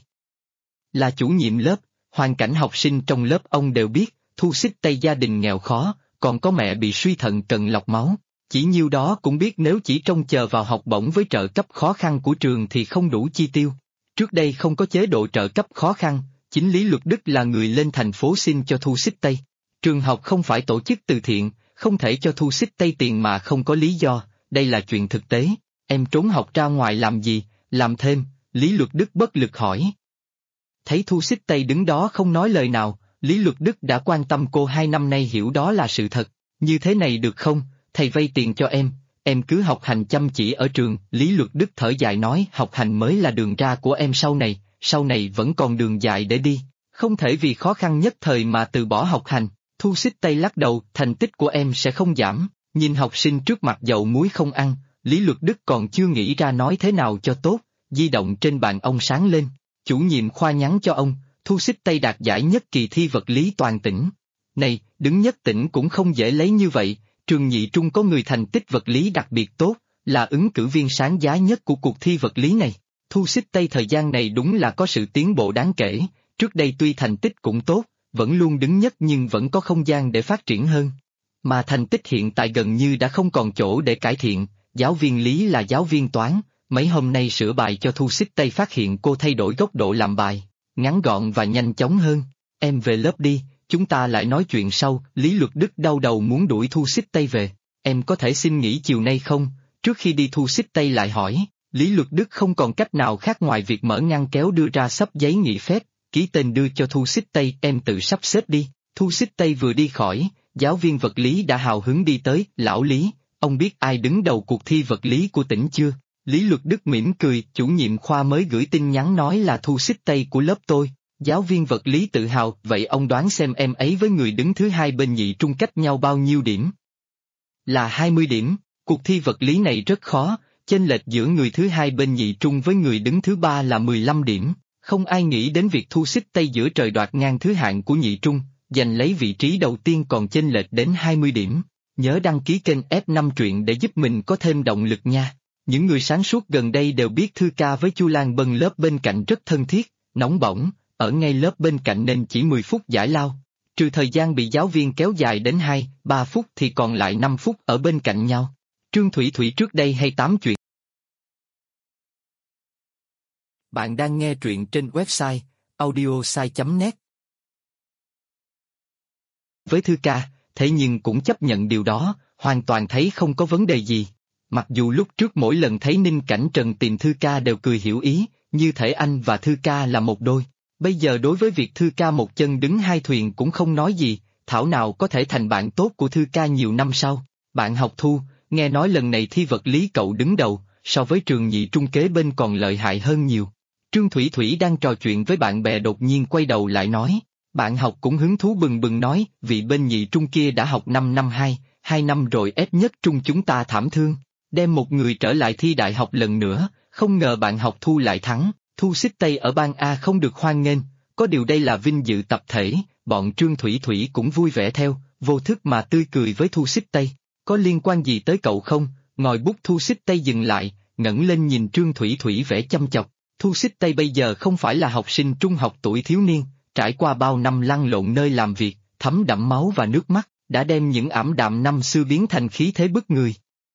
Là chủ nhiệm lớp, hoàn cảnh học sinh trong lớp ông đều biết, Thu Xích Tây gia đình nghèo khó, còn có mẹ bị suy thận cần lọc máu. Chỉ nhiêu đó cũng biết nếu chỉ trông chờ vào học bổng với trợ cấp khó khăn của trường thì không đủ chi tiêu. Trước đây không có chế độ trợ cấp khó khăn, chính Lý Luật Đức là người lên thành phố xin cho Thu Xích Tây. Trường học không phải tổ chức từ thiện, không thể cho Thu Xích Tây tiền mà không có lý do, đây là chuyện thực tế. Em trốn học ra ngoài làm gì, làm thêm, Lý Luật Đức bất lực hỏi. Thấy Thu Xích Tây đứng đó không nói lời nào, Lý Luật Đức đã quan tâm cô 2 năm nay hiểu đó là sự thật. Như thế này được không, thầy vay tiền cho em cứ học hành chăm chỉ ở trường. Lý Luật Đức thở dài nói, học hành mới là đường ra của em sau này vẫn còn đường dài để đi, không thể vì khó khăn nhất thời mà từ bỏ học hành. Thu Xích Tây lắc đầu, thành tích của em sẽ không giảm. Nhìn học sinh trước mặt dầu muối không ăn, Lý Luật Đức còn chưa nghĩ ra nói thế nào cho tốt. Di động trên bàn ông sáng lên, chủ nhiệm khoa nhắn cho ông, Thu Xích Tây đạt giải nhất kỳ thi vật lý toàn tỉnh. Này, đứng nhất tỉnh cũng không dễ lấy như vậy, trường nhị trung có người thành tích vật lý đặc biệt tốt, là ứng cử viên sáng giá nhất của cuộc thi vật lý này. Thu Xích Tây thời gian này đúng là có sự tiến bộ đáng kể, trước đây tuy thành tích cũng tốt, vẫn luôn đứng nhất nhưng vẫn có không gian để phát triển hơn. Mà thành tích hiện tại gần như đã không còn chỗ để cải thiện. Giáo viên Lý là giáo viên toán, mấy hôm nay sửa bài cho Thu Xích Tây phát hiện cô thay đổi góc độ làm bài, ngắn gọn và nhanh chóng hơn. Em về lớp đi, chúng ta lại nói chuyện sau. Lý Luật Đức đau đầu muốn đuổi Thu Xích Tây về. Em có thể xin nghỉ chiều nay không? Trước khi đi Thu Xích Tây lại hỏi, Lý Luật Đức không còn cách nào khác ngoài việc mở ngăn kéo đưa ra xấp giấy nghị phép, ký tên đưa cho Thu Xích Tây, em tự sắp xếp đi. Thu Xích Tây vừa đi khỏi, giáo viên vật lý đã hào hứng đi tới, lão Lý, ông biết ai đứng đầu cuộc thi vật lý của tỉnh chưa? Lý Luật Đức mỉm cười, chủ nhiệm khoa mới gửi tin nhắn nói là Thu Xích Tây của lớp tôi. Giáo viên vật lý tự hào, vậy ông đoán xem em ấy với người đứng thứ hai bên nhị trung cách nhau bao nhiêu điểm? Là 20 điểm, cuộc thi vật lý này rất khó, chênh lệch giữa người thứ hai bên nhị trung với người đứng thứ ba là 15 điểm, không ai nghĩ đến việc Thu Xích Tây giữa trời đoạt ngang thứ hạng của nhị trung, giành lấy vị trí đầu tiên còn chênh lệch đến 20 điểm. Nhớ đăng ký kênh F5 truyện để giúp mình có thêm động lực nha. Những người sáng suốt gần đây đều biết Thư Ca với Chu Lan Bân lớp bên cạnh rất thân thiết, nóng bỏng, ở ngay lớp bên cạnh nên chỉ 10 phút giải lao. Trừ thời gian bị giáo viên kéo dài đến 2-3 phút thì còn lại 5 phút ở bên cạnh nhau. Trương Thủy Thủy trước đây hay tám chuyện. Bạn đang nghe truyện trên website audiosai.net. Với Thư Ca, thế nhưng cũng chấp nhận điều đó, hoàn toàn thấy không có vấn đề gì. Mặc dù lúc trước mỗi lần thấy Ninh Cảnh Trần tìm Thư Ca đều cười hiểu ý, như thể anh và Thư Ca là một đôi. Bây giờ đối với việc Thư Ca một chân đứng hai thuyền cũng không nói gì, thảo nào có thể thành bạn tốt của Thư Ca nhiều năm sau. Bạn học Thu, nghe nói lần này thi vật lý cậu đứng đầu, so với trường nhị trung kế bên còn lợi hại hơn nhiều. Trương Thủy Thủy đang trò chuyện với bạn bè đột nhiên quay đầu lại nói. Bạn học cũng hứng thú bừng bừng nói, vị bên nhị trung kia đã học 5 năm 2 năm rồi ép nhất trung chúng ta thảm thương. Đem một người trở lại thi đại học lần nữa, không ngờ bạn học Thu lại thắng. Thu Xích Tây ở ban A không được hoan nghênh, có điều đây là vinh dự tập thể, bọn Trương Thủy Thủy cũng vui vẻ theo, vô thức mà tươi cười với Thu Xích Tây. Có liên quan gì tới cậu không? Ngòi bút Thu Xích Tây dừng lại, ngẩng lên nhìn Trương Thủy Thủy vẻ chăm chọc. Thu Xích Tây bây giờ không phải là học sinh trung học tuổi thiếu niên, trải qua bao năm lăn lộn nơi làm việc, thấm đẫm máu và nước mắt, đã đem những ảm đạm năm xưa biến thành khí thế bức người.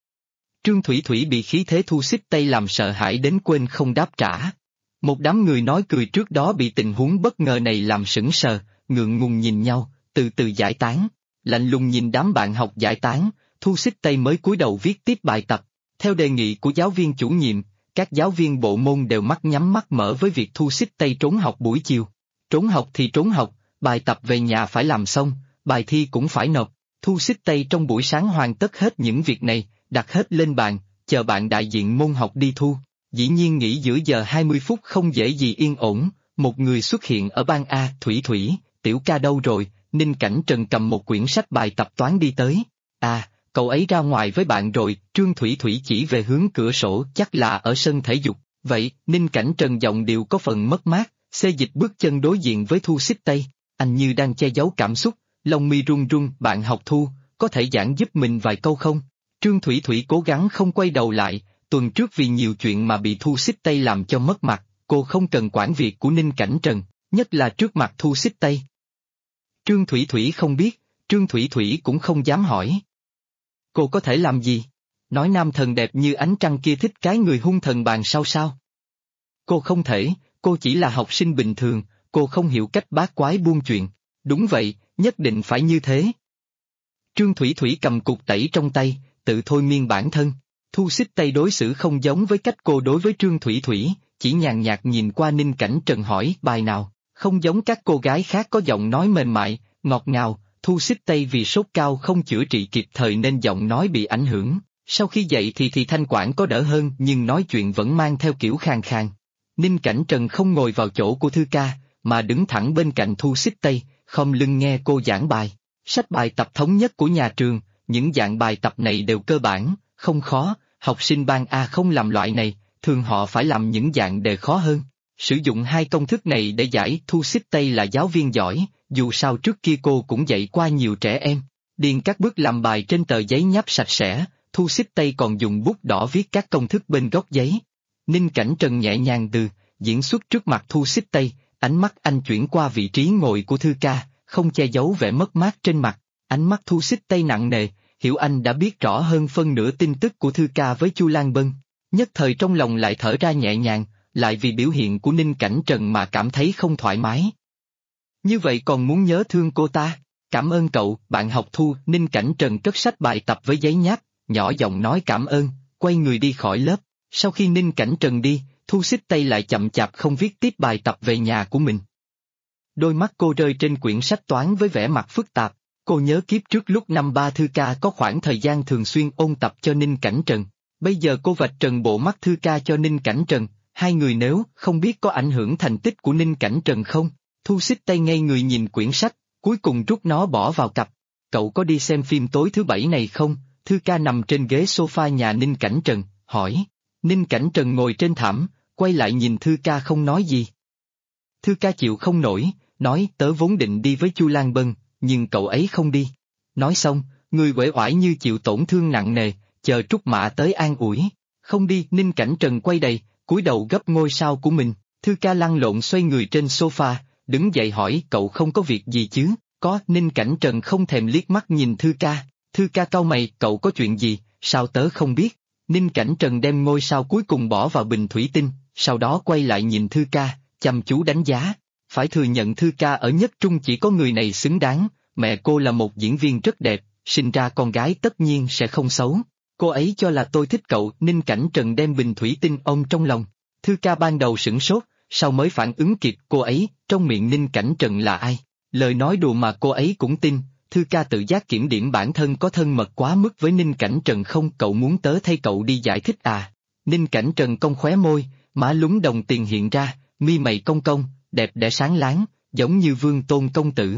Trương Thủy Thủy bị khí thế Thu Xích Tây làm sợ hãi đến quên không đáp trả. Một đám người nói cười trước đó bị tình huống bất ngờ này làm sững sờ, ngượng ngùng nhìn nhau, từ từ giải tán. Lạnh lùng nhìn đám bạn học giải tán, Thu Xích Tây mới cúi đầu viết tiếp bài tập. Theo đề nghị của giáo viên chủ nhiệm, các giáo viên bộ môn đều mắt nhắm mắt mở với việc Thu Xích Tây trốn học buổi chiều. Trốn học thì trốn học, bài tập về nhà phải làm xong, bài thi cũng phải nộp. Thu Xích Tây trong buổi sáng hoàn tất hết những việc này, đặt hết lên bàn, chờ bạn đại diện môn học đi thu. Dĩ nhiên nghỉ giữa giờ 20 phút không dễ gì yên ổn, một người xuất hiện ở ban A. Thủy Thủy, Tiểu Ca đâu rồi? Ninh Cảnh Trần cầm một quyển sách bài tập toán đi tới. À, cậu ấy ra ngoài với bạn rồi. Trương Thủy Thủy chỉ về hướng cửa sổ, chắc là ở sân thể dục. Vậy, Ninh Cảnh Trần giọng điệu có phần mất mát, xê dịch bước chân đối diện với Thu Xích Tây, anh như đang che giấu cảm xúc, lông mi run run. Bạn học Thu, có thể giảng giúp mình vài câu không? Trương Thủy Thủy cố gắng không quay đầu lại, tuần trước vì nhiều chuyện mà bị Thu Xích Tây làm cho mất mặt, cô không cần quản việc của Ninh Cảnh Trần, nhất là trước mặt Thu Xích Tây. Trương Thủy Thủy không biết, Trương Thủy Thủy cũng không dám hỏi. Cô có thể làm gì? Nói nam thần đẹp như ánh trăng kia thích cái người hung thần bàn sau sao? Cô không thể, cô chỉ là học sinh bình thường, cô không hiểu cách bát quái buôn chuyện. Đúng vậy, nhất định phải như thế. Trương Thủy Thủy cầm cục tẩy trong tay, tự thôi miên bản thân. Thu Xích Tây đối xử không giống với cách cô đối với Trương Thủy Thủy, chỉ nhàn nhạt nhìn qua Ninh Cảnh Trần hỏi bài nào, không giống các cô gái khác có giọng nói mềm mại, ngọt ngào. Thu Xích Tây vì sốt cao không chữa trị kịp thời nên giọng nói bị ảnh hưởng, sau khi dậy thì thanh quản có đỡ hơn nhưng nói chuyện vẫn mang theo kiểu khàn khàn. Ninh Cảnh Trần không ngồi vào chỗ của Thư Ca, mà đứng thẳng bên cạnh Thu Xích Tây, khom lưng nghe cô giảng bài. Sách bài tập thống nhất của nhà trường, những dạng bài tập này đều cơ bản, không khó, học sinh ban A không làm loại này, thường họ phải làm những dạng đề khó hơn. Sử dụng hai công thức này để giải. Thu Xích Tây là giáo viên giỏi, dù sao trước kia cô cũng dạy qua nhiều trẻ em. Điền các bước làm bài trên tờ giấy nháp sạch sẽ, Thu Xích Tây còn dùng bút đỏ viết các công thức bên góc giấy. Ninh Cảnh Trần nhẹ nhàng diễn xuất trước mặt Thu Xích Tây, ánh mắt anh chuyển qua vị trí ngồi của Thư Ca, không che giấu vẻ mất mát trên mặt. Ánh mắt Thu Xích Tây nặng nề, hiểu anh đã biết rõ hơn phân nửa tin tức của Thư Ca với Chu Lan Bân. Nhất thời trong lòng lại thở ra nhẹ nhàng, lại vì biểu hiện của Ninh Cảnh Trần mà cảm thấy không thoải mái. Như vậy còn muốn nhớ thương cô ta? Cảm ơn cậu, bạn học Thu. Ninh Cảnh Trần cất sách bài tập với giấy nháp, nhỏ giọng nói cảm ơn, quay người đi khỏi lớp. Sau khi Ninh Cảnh Trần đi, Thu Xích Tây lại chậm chạp không viết tiếp bài tập về nhà của mình. Đôi mắt cô rơi trên quyển sách toán với vẻ mặt phức tạp, cô nhớ kiếp trước lúc năm ba Thư ca có khoảng thời gian thường xuyên ôn tập cho Ninh Cảnh Trần. Bây giờ cô vạch trần bộ mắt Thư ca cho Ninh Cảnh Trần, hai người nếu không biết có ảnh hưởng thành tích của Ninh Cảnh Trần không? Thu Xích Tây ngây người nhìn quyển sách, cuối cùng rút nó bỏ vào cặp. Cậu có đi xem phim tối thứ bảy này không? Thư ca nằm trên ghế sofa nhà Ninh Cảnh Trần, hỏi. Ninh Cảnh Trần ngồi trên thảm, quay lại nhìn Thư ca không nói gì. Thư ca chịu không nổi, nói tớ vốn định đi với Chu Lan Bân, nhưng cậu ấy không đi. Nói xong, người uể oải như chịu tổn thương nặng nề, chờ Trúc Mạ tới an ủi. Không đi, Ninh Cảnh Trần quay đầy, cúi đầu gấp ngôi sao của mình. Thư ca lăn lộn xoay người trên sofa, đứng dậy hỏi cậu không có việc gì chứ? Có. Ninh Cảnh Trần không thèm liếc mắt nhìn Thư ca. Thư ca cau mày, cậu có chuyện gì, sao tớ không biết? Ninh Cảnh Trần đem ngôi sao cuối cùng bỏ vào bình thủy tinh, sau đó quay lại nhìn Thư ca, chăm chú đánh giá. Phải thừa nhận Thư ca ở nhất trung chỉ có người này xứng đáng, mẹ cô là một diễn viên rất đẹp, sinh ra con gái tất nhiên sẽ không xấu. Cô ấy cho là tôi thích cậu. Ninh Cảnh Trần đem bình thủy tinh ôm trong lòng. Thư ca ban đầu sửng sốt, sau mới phản ứng kịp cô ấy, trong miệng Ninh Cảnh Trần là ai? Lời nói đùa mà cô ấy cũng tin. Thư ca tự giác kiểm điểm bản thân có thân mật quá mức với Ninh Cảnh Trần không? Cậu muốn tớ thay cậu đi giải thích à? Ninh Cảnh Trần cong khóe môi, má lúm đồng tiền hiện ra, mi mày cong cong, đẹp đẽ sáng láng, giống như Vương Tôn công tử.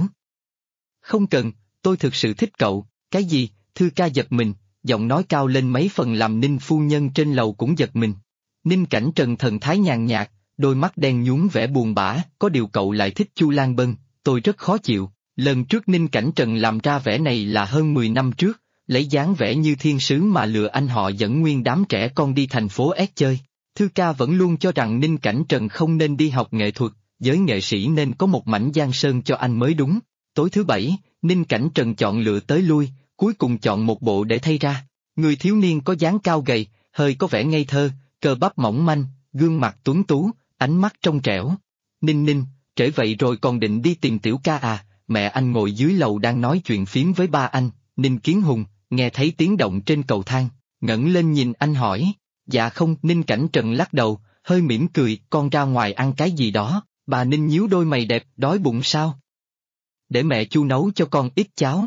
Không cần, tôi thực sự thích cậu. Cái gì? Thư ca giật mình, giọng nói cao lên mấy phần làm Ninh phu nhân trên lầu cũng giật mình. Ninh Cảnh Trần thần thái nhàn nhạt, đôi mắt đen nhúm vẻ buồn bã, có điều cậu lại thích Chu Lan Bân, tôi rất khó chịu. Lần trước Ninh Cảnh Trần làm ra vẻ này là hơn 10 năm trước, lấy dáng vẻ như thiên sứ mà lừa anh họ dẫn nguyên đám trẻ con đi thành phố S chơi. Thư ca vẫn luôn cho rằng Ninh Cảnh Trần không nên đi học nghệ thuật, giới nghệ sĩ nên có một mảnh giang sơn cho anh mới đúng. Tối thứ bảy, Ninh Cảnh Trần chọn lựa tới lui, cuối cùng chọn một bộ để thay ra. Người thiếu niên có dáng cao gầy, hơi có vẻ ngây thơ, cơ bắp mỏng manh, gương mặt tuấn tú, ánh mắt trong trẻo. Ninh, trễ vậy rồi còn định đi tìm Tiểu ca à? Mẹ anh ngồi dưới lầu đang nói chuyện phím với ba anh. Ninh Kiến Hùng, nghe thấy tiếng động trên cầu thang, ngẩng lên nhìn anh hỏi. Dạ không. Ninh Cảnh Trần lắc đầu, hơi mỉm cười, con ra ngoài ăn cái gì đó. Bà Ninh nhíu đôi mày đẹp, đói bụng sao? Để mẹ Chu nấu cho con ít cháo.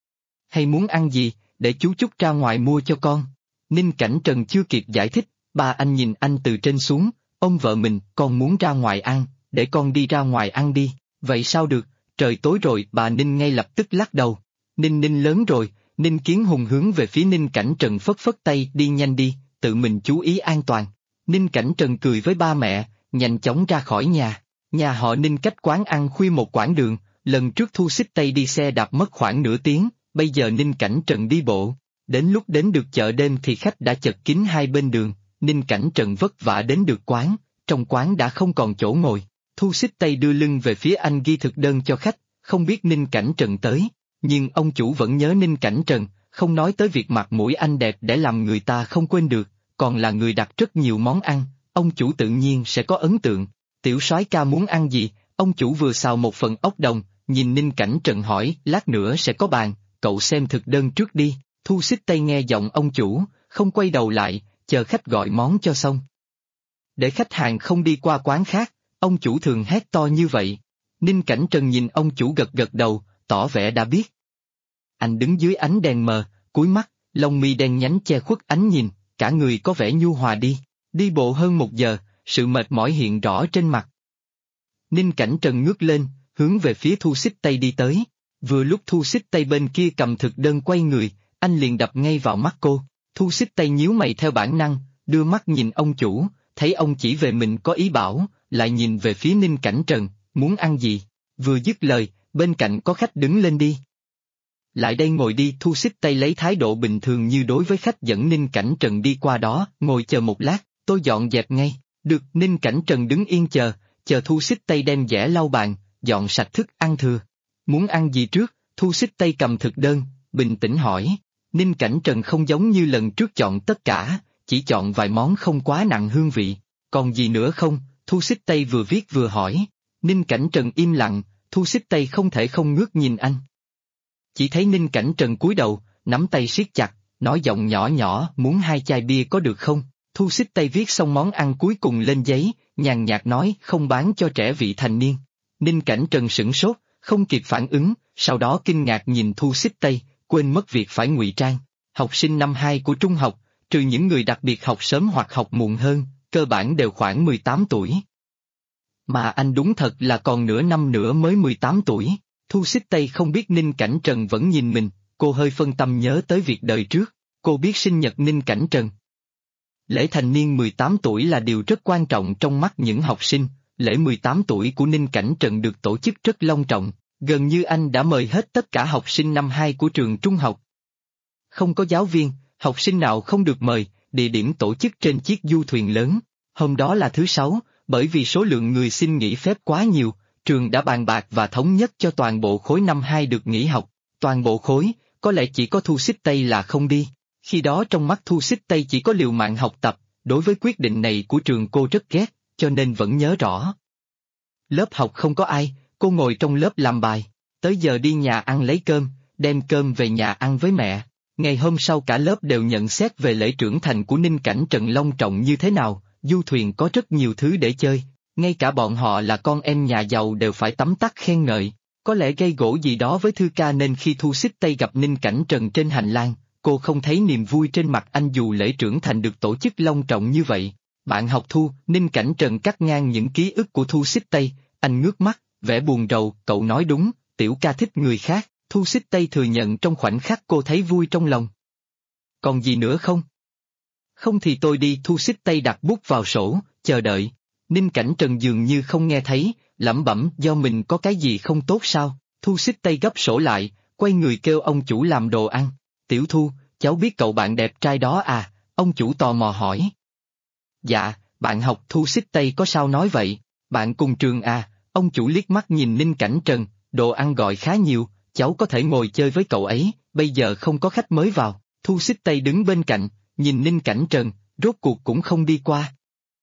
Hay muốn ăn gì, để chú Chúc ra ngoài mua cho con. Ninh Cảnh Trần chưa kịp giải thích, ba anh nhìn anh từ trên xuống, ông vợ mình, con muốn ra ngoài ăn, để con đi ra ngoài ăn đi. Vậy sao được, trời tối rồi. Bà Ninh ngay lập tức lắc đầu. Ninh lớn rồi. Ninh Kiến Hùng hướng về phía Ninh Cảnh Trần phất phất tay, đi nhanh đi, tự mình chú ý an toàn. Ninh Cảnh Trần cười với ba mẹ, nhanh chóng ra khỏi nhà. Nhà họ Ninh cách quán ăn khuya một quãng đường, lần trước Thu Xích Tây đi xe đạp mất khoảng nửa tiếng, bây giờ Ninh Cảnh Trần đi bộ. Đến lúc đến được chợ đêm thì khách đã chật kín hai bên đường, Ninh Cảnh Trần vất vả đến được quán, trong quán đã không còn chỗ ngồi. Thu Xích Tây đưa lưng về phía anh ghi thực đơn cho khách, không biết Ninh Cảnh Trần tới, nhưng ông chủ vẫn nhớ Ninh Cảnh Trần, không nói tới việc mặt mũi anh đẹp để làm người ta không quên được, còn là người đặt rất nhiều món ăn, ông chủ tự nhiên sẽ có ấn tượng. Tiểu soái ca muốn ăn gì? Ông chủ vừa xào một phần ốc đồng, nhìn Ninh Cảnh Trần hỏi, lát nữa sẽ có bàn, cậu xem thực đơn trước đi. Thu Xích Tây nghe giọng ông chủ, không quay đầu lại, chờ khách gọi món cho xong. Để khách hàng không đi qua quán khác, ông chủ thường hét to như vậy. Ninh Cảnh Trần nhìn ông chủ gật gật đầu, tỏ vẻ đã biết. Anh đứng dưới ánh đèn mờ, cúi mắt, lông mi đen nhánh che khuất ánh nhìn, cả người có vẻ nhu hòa đi. Đi bộ hơn 1 giờ, sự mệt mỏi hiện rõ trên mặt. Ninh Cảnh Trần ngước lên, hướng về phía Thu Xích Tây đi tới. Vừa lúc Thu Xích Tây bên kia cầm thực đơn quay người, anh liền đập ngay vào mắt cô. Thu Xích Tây nhíu mày theo bản năng, đưa mắt nhìn ông chủ, thấy ông chỉ về mình có ý bảo, lại nhìn về phía Ninh Cảnh Trần, muốn ăn gì? Vừa dứt lời, bên cạnh có khách đứng lên đi. Lại đây ngồi đi. Thu Xích Tây lấy thái độ bình thường như đối với khách dẫn Ninh Cảnh Trần đi qua đó, ngồi chờ một lát, tôi dọn dẹp ngay. Được. Ninh Cảnh Trần đứng yên chờ Thu Xích Tây đem dẻ lau bàn, dọn sạch thức ăn thừa. Muốn ăn gì trước? Thu Xích Tây cầm thực đơn, bình tĩnh hỏi. Ninh Cảnh Trần không giống như lần trước chọn tất cả, chỉ chọn vài món không quá nặng hương vị. Còn gì nữa không? Thu Xích Tây vừa viết vừa hỏi. Ninh Cảnh Trần im lặng, Thu Xích Tây không thể không ngước nhìn anh. Chỉ thấy Ninh Cảnh Trần cúi đầu, nắm tay siết chặt, nói giọng nhỏ nhỏ, muốn 2 chai bia có được không? Thu Xích Tây viết xong món ăn cuối cùng lên giấy, nhàn nhạt nói không bán cho trẻ vị thành niên. Ninh Cảnh Trần sửng sốt, không kịp phản ứng, sau đó kinh ngạc nhìn Thu Xích Tây, quên mất việc phải ngụy trang. Học sinh năm 2 của trung học, trừ những người đặc biệt học sớm hoặc học muộn hơn, cơ bản đều khoảng 18 tuổi. Mà anh đúng thật là còn nửa năm nữa mới 18 tuổi. Thu Xích Tây không biết Ninh Cảnh Trần vẫn nhìn mình, cô hơi phân tâm nhớ tới việc đời trước, cô biết sinh nhật Ninh Cảnh Trần. Lễ thành niên 18 tuổi là điều rất quan trọng trong mắt những học sinh, lễ 18 tuổi của Ninh Cảnh Trần được tổ chức rất long trọng, gần như anh đã mời hết tất cả học sinh năm 2 của trường trung học. Không có giáo viên, học sinh nào không được mời, địa điểm tổ chức trên chiếc du thuyền lớn. Hôm đó là thứ Sáu, bởi vì số lượng người xin nghỉ phép quá nhiều, trường đã bàn bạc và thống nhất cho toàn bộ khối năm 2 được nghỉ học. Toàn bộ khối, có lẽ chỉ có Thu Xích Tây là không đi. Khi đó trong mắt Thu Xích Tây chỉ có liều mạng học tập, đối với quyết định này của trường cô rất ghét, cho nên vẫn nhớ rõ. Lớp học không có ai, cô ngồi trong lớp làm bài, tới giờ đi nhà ăn lấy cơm, đem cơm về nhà ăn với mẹ. Ngày hôm sau cả lớp đều nhận xét về lễ trưởng thành của Ninh Cảnh Trần long trọng như thế nào, du thuyền có rất nhiều thứ để chơi, ngay cả bọn họ là con em nhà giàu đều phải tấm tắc khen ngợi. Có lẽ gây gổ gì đó với Thư Ca nên khi Thu Xích Tây gặp Ninh Cảnh Trần trên hành lang, cô không thấy niềm vui trên mặt anh dù lễ trưởng thành được tổ chức long trọng như vậy. Bạn học Thu, Ninh Cảnh Trần cắt ngang những ký ức của Thu Xích Tây, anh ngước mắt, vẻ buồn rầu, cậu nói đúng, tiểu ca thích người khác, Thu Xích Tây thừa nhận trong khoảnh khắc cô thấy vui trong lòng. Còn gì nữa không? Không thì tôi đi. Thu Xích Tây đặt bút vào sổ, chờ đợi. Ninh Cảnh Trần dường như không nghe thấy, lẩm bẩm do mình có cái gì không tốt sao? Thu Xích Tây gấp sổ lại, quay người kêu ông chủ làm đồ ăn. Tiểu Thu, cháu biết cậu bạn đẹp trai đó à? Ông chủ tò mò hỏi. Dạ, bạn học. Thu Xích Tây có sao nói vậy? Bạn cùng trường à? Ông chủ liếc mắt nhìn Ninh Cảnh Trần, đồ ăn gọi khá nhiều, cháu có thể ngồi chơi với cậu ấy, bây giờ không có khách mới vào. Thu Xích Tây đứng bên cạnh, nhìn Ninh Cảnh Trần, rốt cuộc cũng không đi qua.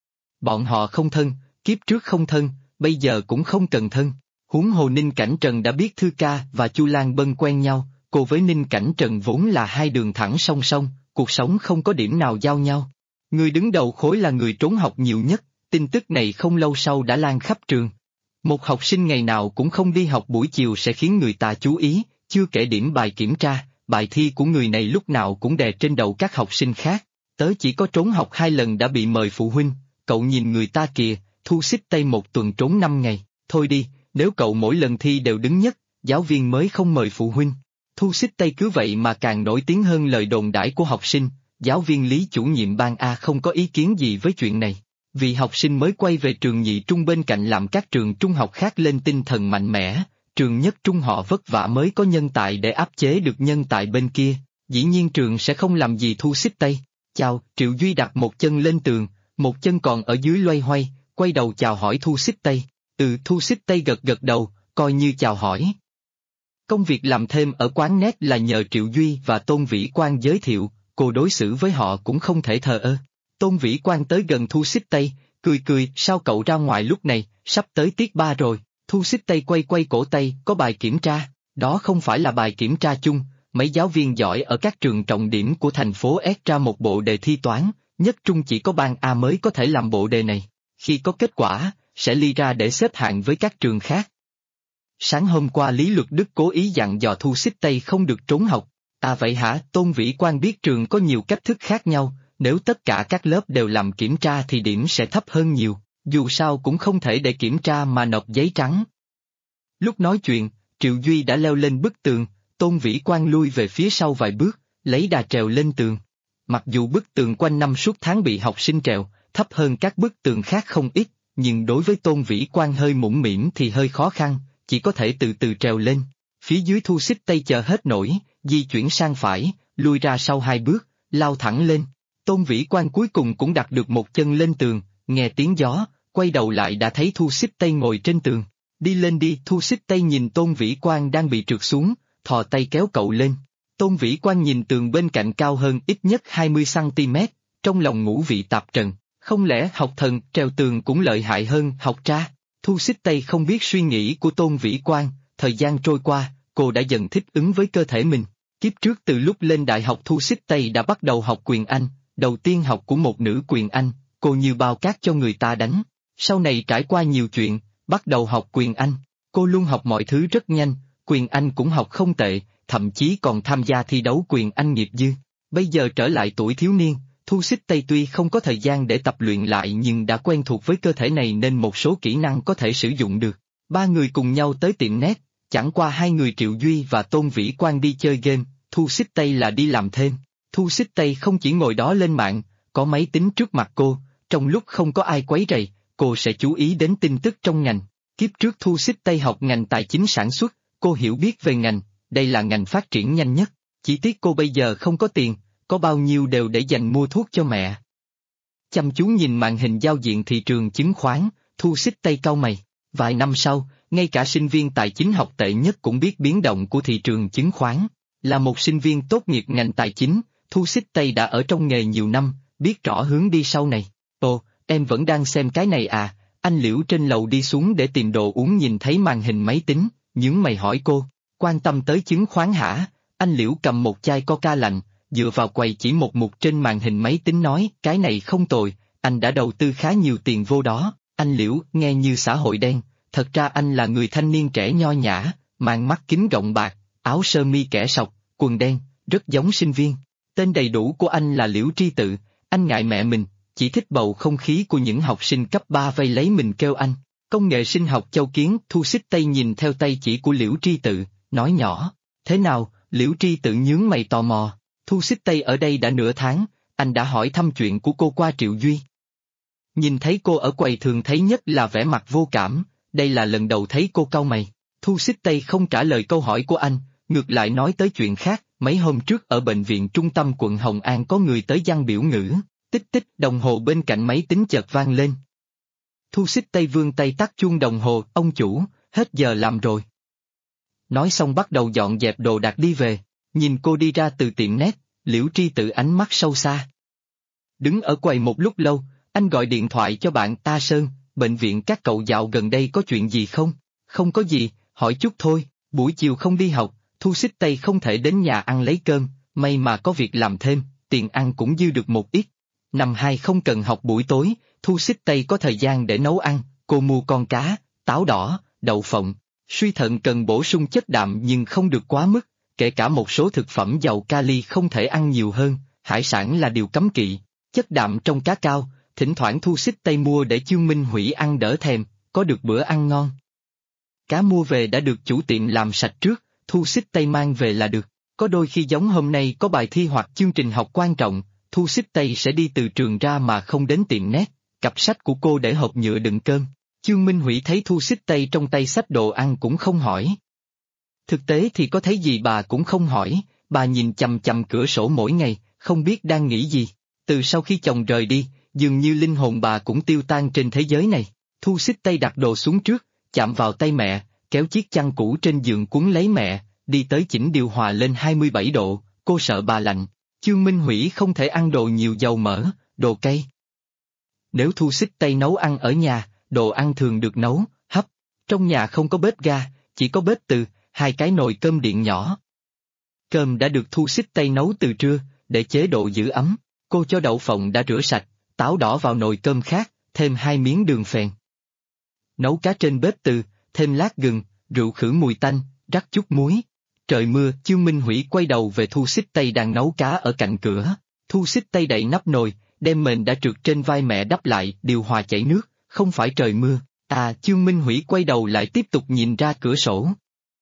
Bọn họ không thân, kiếp trước không thân, bây giờ cũng không cần thân. Huống hồ Ninh Cảnh Trần đã biết Thư Ca và Chu Lan Bân quen nhau, cô với Ninh Cảnh Trần vốn là hai đường thẳng song song, cuộc sống không có điểm nào giao nhau. Người đứng đầu khối là người trốn học nhiều nhất, tin tức này không lâu sau đã lan khắp trường. Một học sinh ngày nào cũng không đi học buổi chiều sẽ khiến người ta chú ý, chưa kể điểm bài kiểm tra, bài thi của người này lúc nào cũng đè trên đầu các học sinh khác. Tớ chỉ có trốn học 2 lần đã bị mời phụ huynh, cậu nhìn người ta kìa, Thu Xích Tây 1 tuần trốn 5 ngày, thôi đi, nếu cậu mỗi lần thi đều đứng nhất, giáo viên mới không mời phụ huynh. Thu Xích Tây cứ vậy mà càng nổi tiếng hơn lời đồn đãi của học sinh, giáo viên Lý chủ nhiệm ban A không có ý kiến gì với chuyện này. Vì học sinh mới quay về trường nhị trung bên cạnh làm các trường trung học khác lên tinh thần mạnh mẽ, trường nhất trung họ vất vả mới có nhân tài để áp chế được nhân tài bên kia, dĩ nhiên trường sẽ không làm gì Thu Xích Tây. Chào, Triệu Duy đặt một chân lên tường, một chân còn ở dưới loay hoay, quay đầu chào hỏi Thu Xích Tây. Thu Xích Tây gật gật đầu, coi như chào hỏi. Công việc làm thêm ở quán net là nhờ Triệu Duy và Tôn Vĩ Quang giới thiệu, cô đối xử với họ cũng không thể thờ ơ. Tôn Vĩ Quang tới gần Thu Xích Tây, cười, sao cậu ra ngoài lúc này, sắp tới tiết 3 rồi. Thu Xích Tây quay cổ tay, có bài kiểm tra, đó không phải là bài kiểm tra chung, mấy giáo viên giỏi ở các trường trọng điểm của thành phố ép ra một bộ đề thi toán, nhất trung chỉ có ban A mới có thể làm bộ đề này, khi có kết quả, sẽ ly ra để xếp hạng với các trường khác. Sáng hôm qua Lý Luật Đức cố ý dặn dò Thu Xích Tây không được trốn học. À vậy hả? Tôn Vĩ Quang biết trường có nhiều cách thức khác nhau, nếu tất cả các lớp đều làm kiểm tra thì điểm sẽ thấp hơn nhiều, dù sao cũng không thể để kiểm tra mà nộp giấy trắng. Lúc nói chuyện, Triệu Duy đã leo lên bức tường, Tôn Vĩ Quang lui về phía sau vài bước, lấy đà trèo lên tường. Mặc dù bức tường quanh năm suốt tháng bị học sinh trèo, thấp hơn các bức tường khác không ít, nhưng đối với Tôn Vĩ Quang hơi mũm mĩm thì hơi khó khăn, chỉ có thể từ từ trèo lên. Phía dưới Thu Xích Tây chờ hết nổi, di chuyển sang phải, lui ra sau 2 bước, lao thẳng lên. Tôn Vĩ Quang cuối cùng cũng đặt được một chân lên tường, nghe tiếng gió, quay đầu lại đã thấy Thu Xích Tây ngồi trên tường. Đi lên đi. Thu Xích Tây nhìn Tôn Vĩ Quang đang bị trượt xuống, thò tay kéo cậu lên. Tôn Vĩ Quang nhìn tường bên cạnh cao hơn ít nhất 20 cm, trong lòng ngũ vị tạp trần, không lẽ học thần trèo tường cũng lợi hại hơn học tra? Thu Xích Tây không biết suy nghĩ của Tôn Vĩ Quang, thời gian trôi qua, cô đã dần thích ứng với cơ thể mình. Kiếp trước từ lúc lên đại học Thu Xích Tây đã bắt đầu học quyền Anh, đầu tiên học của một nữ quyền Anh, cô như bao cát cho người ta đánh. Sau này trải qua nhiều chuyện, bắt đầu học quyền Anh. Cô luôn học mọi thứ rất nhanh, quyền Anh cũng học không tệ, thậm chí còn tham gia thi đấu quyền Anh nghiệp dư. Bây giờ trở lại tuổi thiếu niên, Thu Xích Tây tuy không có thời gian để tập luyện lại nhưng đã quen thuộc với cơ thể này nên một số kỹ năng có thể sử dụng được. Ba người cùng nhau tới tiệm net, chẳng qua hai người Triệu Duy và Tôn Vĩ Quang đi chơi game, Thu Xích Tây là đi làm thêm. Thu Xích Tây không chỉ ngồi đó lên mạng, có máy tính trước mặt cô, trong lúc không có ai quấy rầy, cô sẽ chú ý đến tin tức trong ngành. Kiếp trước Thu Xích Tây học ngành tài chính sản xuất, cô hiểu biết về ngành, đây là ngành phát triển nhanh nhất. Chỉ tiếc cô bây giờ không có tiền, có bao nhiêu đều để dành mua thuốc cho mẹ. Chăm chú nhìn màn hình giao diện thị trường chứng khoán, Thu Xích Tây cau mày. Vài năm sau, ngay cả sinh viên tài chính học tệ nhất cũng biết biến động của thị trường chứng khoán. Là một sinh viên tốt nghiệp ngành tài chính, Thu Xích Tây đã ở trong nghề nhiều năm, biết rõ hướng đi sau này. Ồ, em vẫn đang xem cái này à? Anh Liễu trên lầu đi xuống để tìm đồ uống nhìn thấy màn hình máy tính, nhướng mày hỏi cô, quan tâm tới chứng khoán hả? Anh Liễu cầm một chai coca lạnh, dựa vào quầy chỉ một mục trên màn hình máy tính nói, cái này không tồi, anh đã đầu tư khá nhiều tiền vô đó. Anh Liễu nghe như xã hội đen, thật ra anh là người thanh niên trẻ nho nhã, mang mắt kính rộng bạc, áo sơ mi kẻ sọc, quần đen, rất giống sinh viên. Tên đầy đủ của anh là Liễu Tri Tự, anh ngại mẹ mình, chỉ thích bầu không khí của những học sinh cấp 3 vây lấy mình kêu anh. Công nghệ sinh học Châu Kiến. Thu Xích Tây nhìn theo tay chỉ của Liễu Tri Tự, nói nhỏ, thế nào? Liễu Tri Tự nhướng mày tò mò. Thu Xích Tây ở đây đã nửa tháng, anh đã hỏi thăm chuyện của cô qua Triệu Duy. Nhìn thấy cô ở quầy thường thấy nhất là vẻ mặt vô cảm, đây là lần đầu thấy cô cau mày. Thu Xích Tây không trả lời câu hỏi của anh, ngược lại nói tới chuyện khác. Mấy hôm trước ở bệnh viện trung tâm quận Hồng An có người tới giăng biểu ngữ, tích tích đồng hồ bên cạnh máy tính chợt vang lên. Thu Xích Tây vươn tay tắt chuông đồng hồ, ông chủ, hết giờ làm rồi. Nói xong bắt đầu dọn dẹp đồ đạc đi về, nhìn cô đi ra từ tiệm net, Liễu Tri Tự ánh mắt sâu xa. Đứng ở quầy một lúc lâu, anh gọi điện thoại cho bạn Ta Sơn, bệnh viện các cậu dạo gần đây có chuyện gì không? Không có gì, hỏi chút thôi, buổi chiều không đi học, Thu Xích Tây không thể đến nhà ăn lấy cơm, may mà có việc làm thêm, tiền ăn cũng dư được một ít. Năm 2 không cần học buổi tối, Thu Xích Tây có thời gian để nấu ăn, cô mua con cá, táo đỏ, đậu phộng. Suy thận cần bổ sung chất đạm nhưng không được quá mức, kể cả một số thực phẩm giàu kali không thể ăn nhiều hơn, hải sản là điều cấm kỵ. Chất đạm trong cá cao, thỉnh thoảng Thu Xích Tây mua để Chương Minh Hủy ăn đỡ thèm, có được bữa ăn ngon. Cá mua về đã được chủ tiệm làm sạch trước, Thu Xích Tây mang về là được. Có đôi khi giống hôm nay có bài thi hoặc chương trình học quan trọng, Thu Xích Tây sẽ đi từ trường ra mà không đến tiệm net, cặp sách của cô để hộp nhựa đựng cơm. Chương Minh Hủy thấy Thu Xích Tây trong tay xách đồ ăn cũng không hỏi. Thực tế thì có thấy gì bà cũng không hỏi, bà nhìn chằm chằm cửa sổ mỗi ngày, không biết đang nghĩ gì. Từ sau khi chồng rời đi, dường như linh hồn bà cũng tiêu tan trên thế giới này. Thu Xích Tây đặt đồ xuống trước, chạm vào tay mẹ, kéo chiếc chăn cũ trên giường cuốn lấy mẹ, đi tới chỉnh điều hòa lên 27 độ, cô sợ bà lạnh. Chương Minh Hủy không thể ăn đồ nhiều dầu mỡ, đồ cay. Nếu Thu Xích Tây nấu ăn ở nhà, đồ ăn thường được nấu, hấp. Trong nhà không có bếp ga, chỉ có bếp từ, 2 cái nồi cơm điện nhỏ. Cơm đã được Thu Xích Tây nấu từ trưa, để chế độ giữ ấm. Cô cho đậu phộng đã rửa sạch, táo đỏ vào nồi cơm khác, thêm 2 miếng đường phèn. Nấu cá trên bếp từ, thêm lát gừng, rượu khử mùi tanh, rắc chút muối. Trời mưa, Chương Minh Hủy quay đầu về Thu Xích Tây đang nấu cá ở cạnh cửa. Thu Xích Tây đậy nắp nồi, đem mền đã trượt trên vai mẹ đắp lại, điều hòa chảy nước, không phải trời mưa. Chương Minh Hủy quay đầu lại tiếp tục nhìn ra cửa sổ.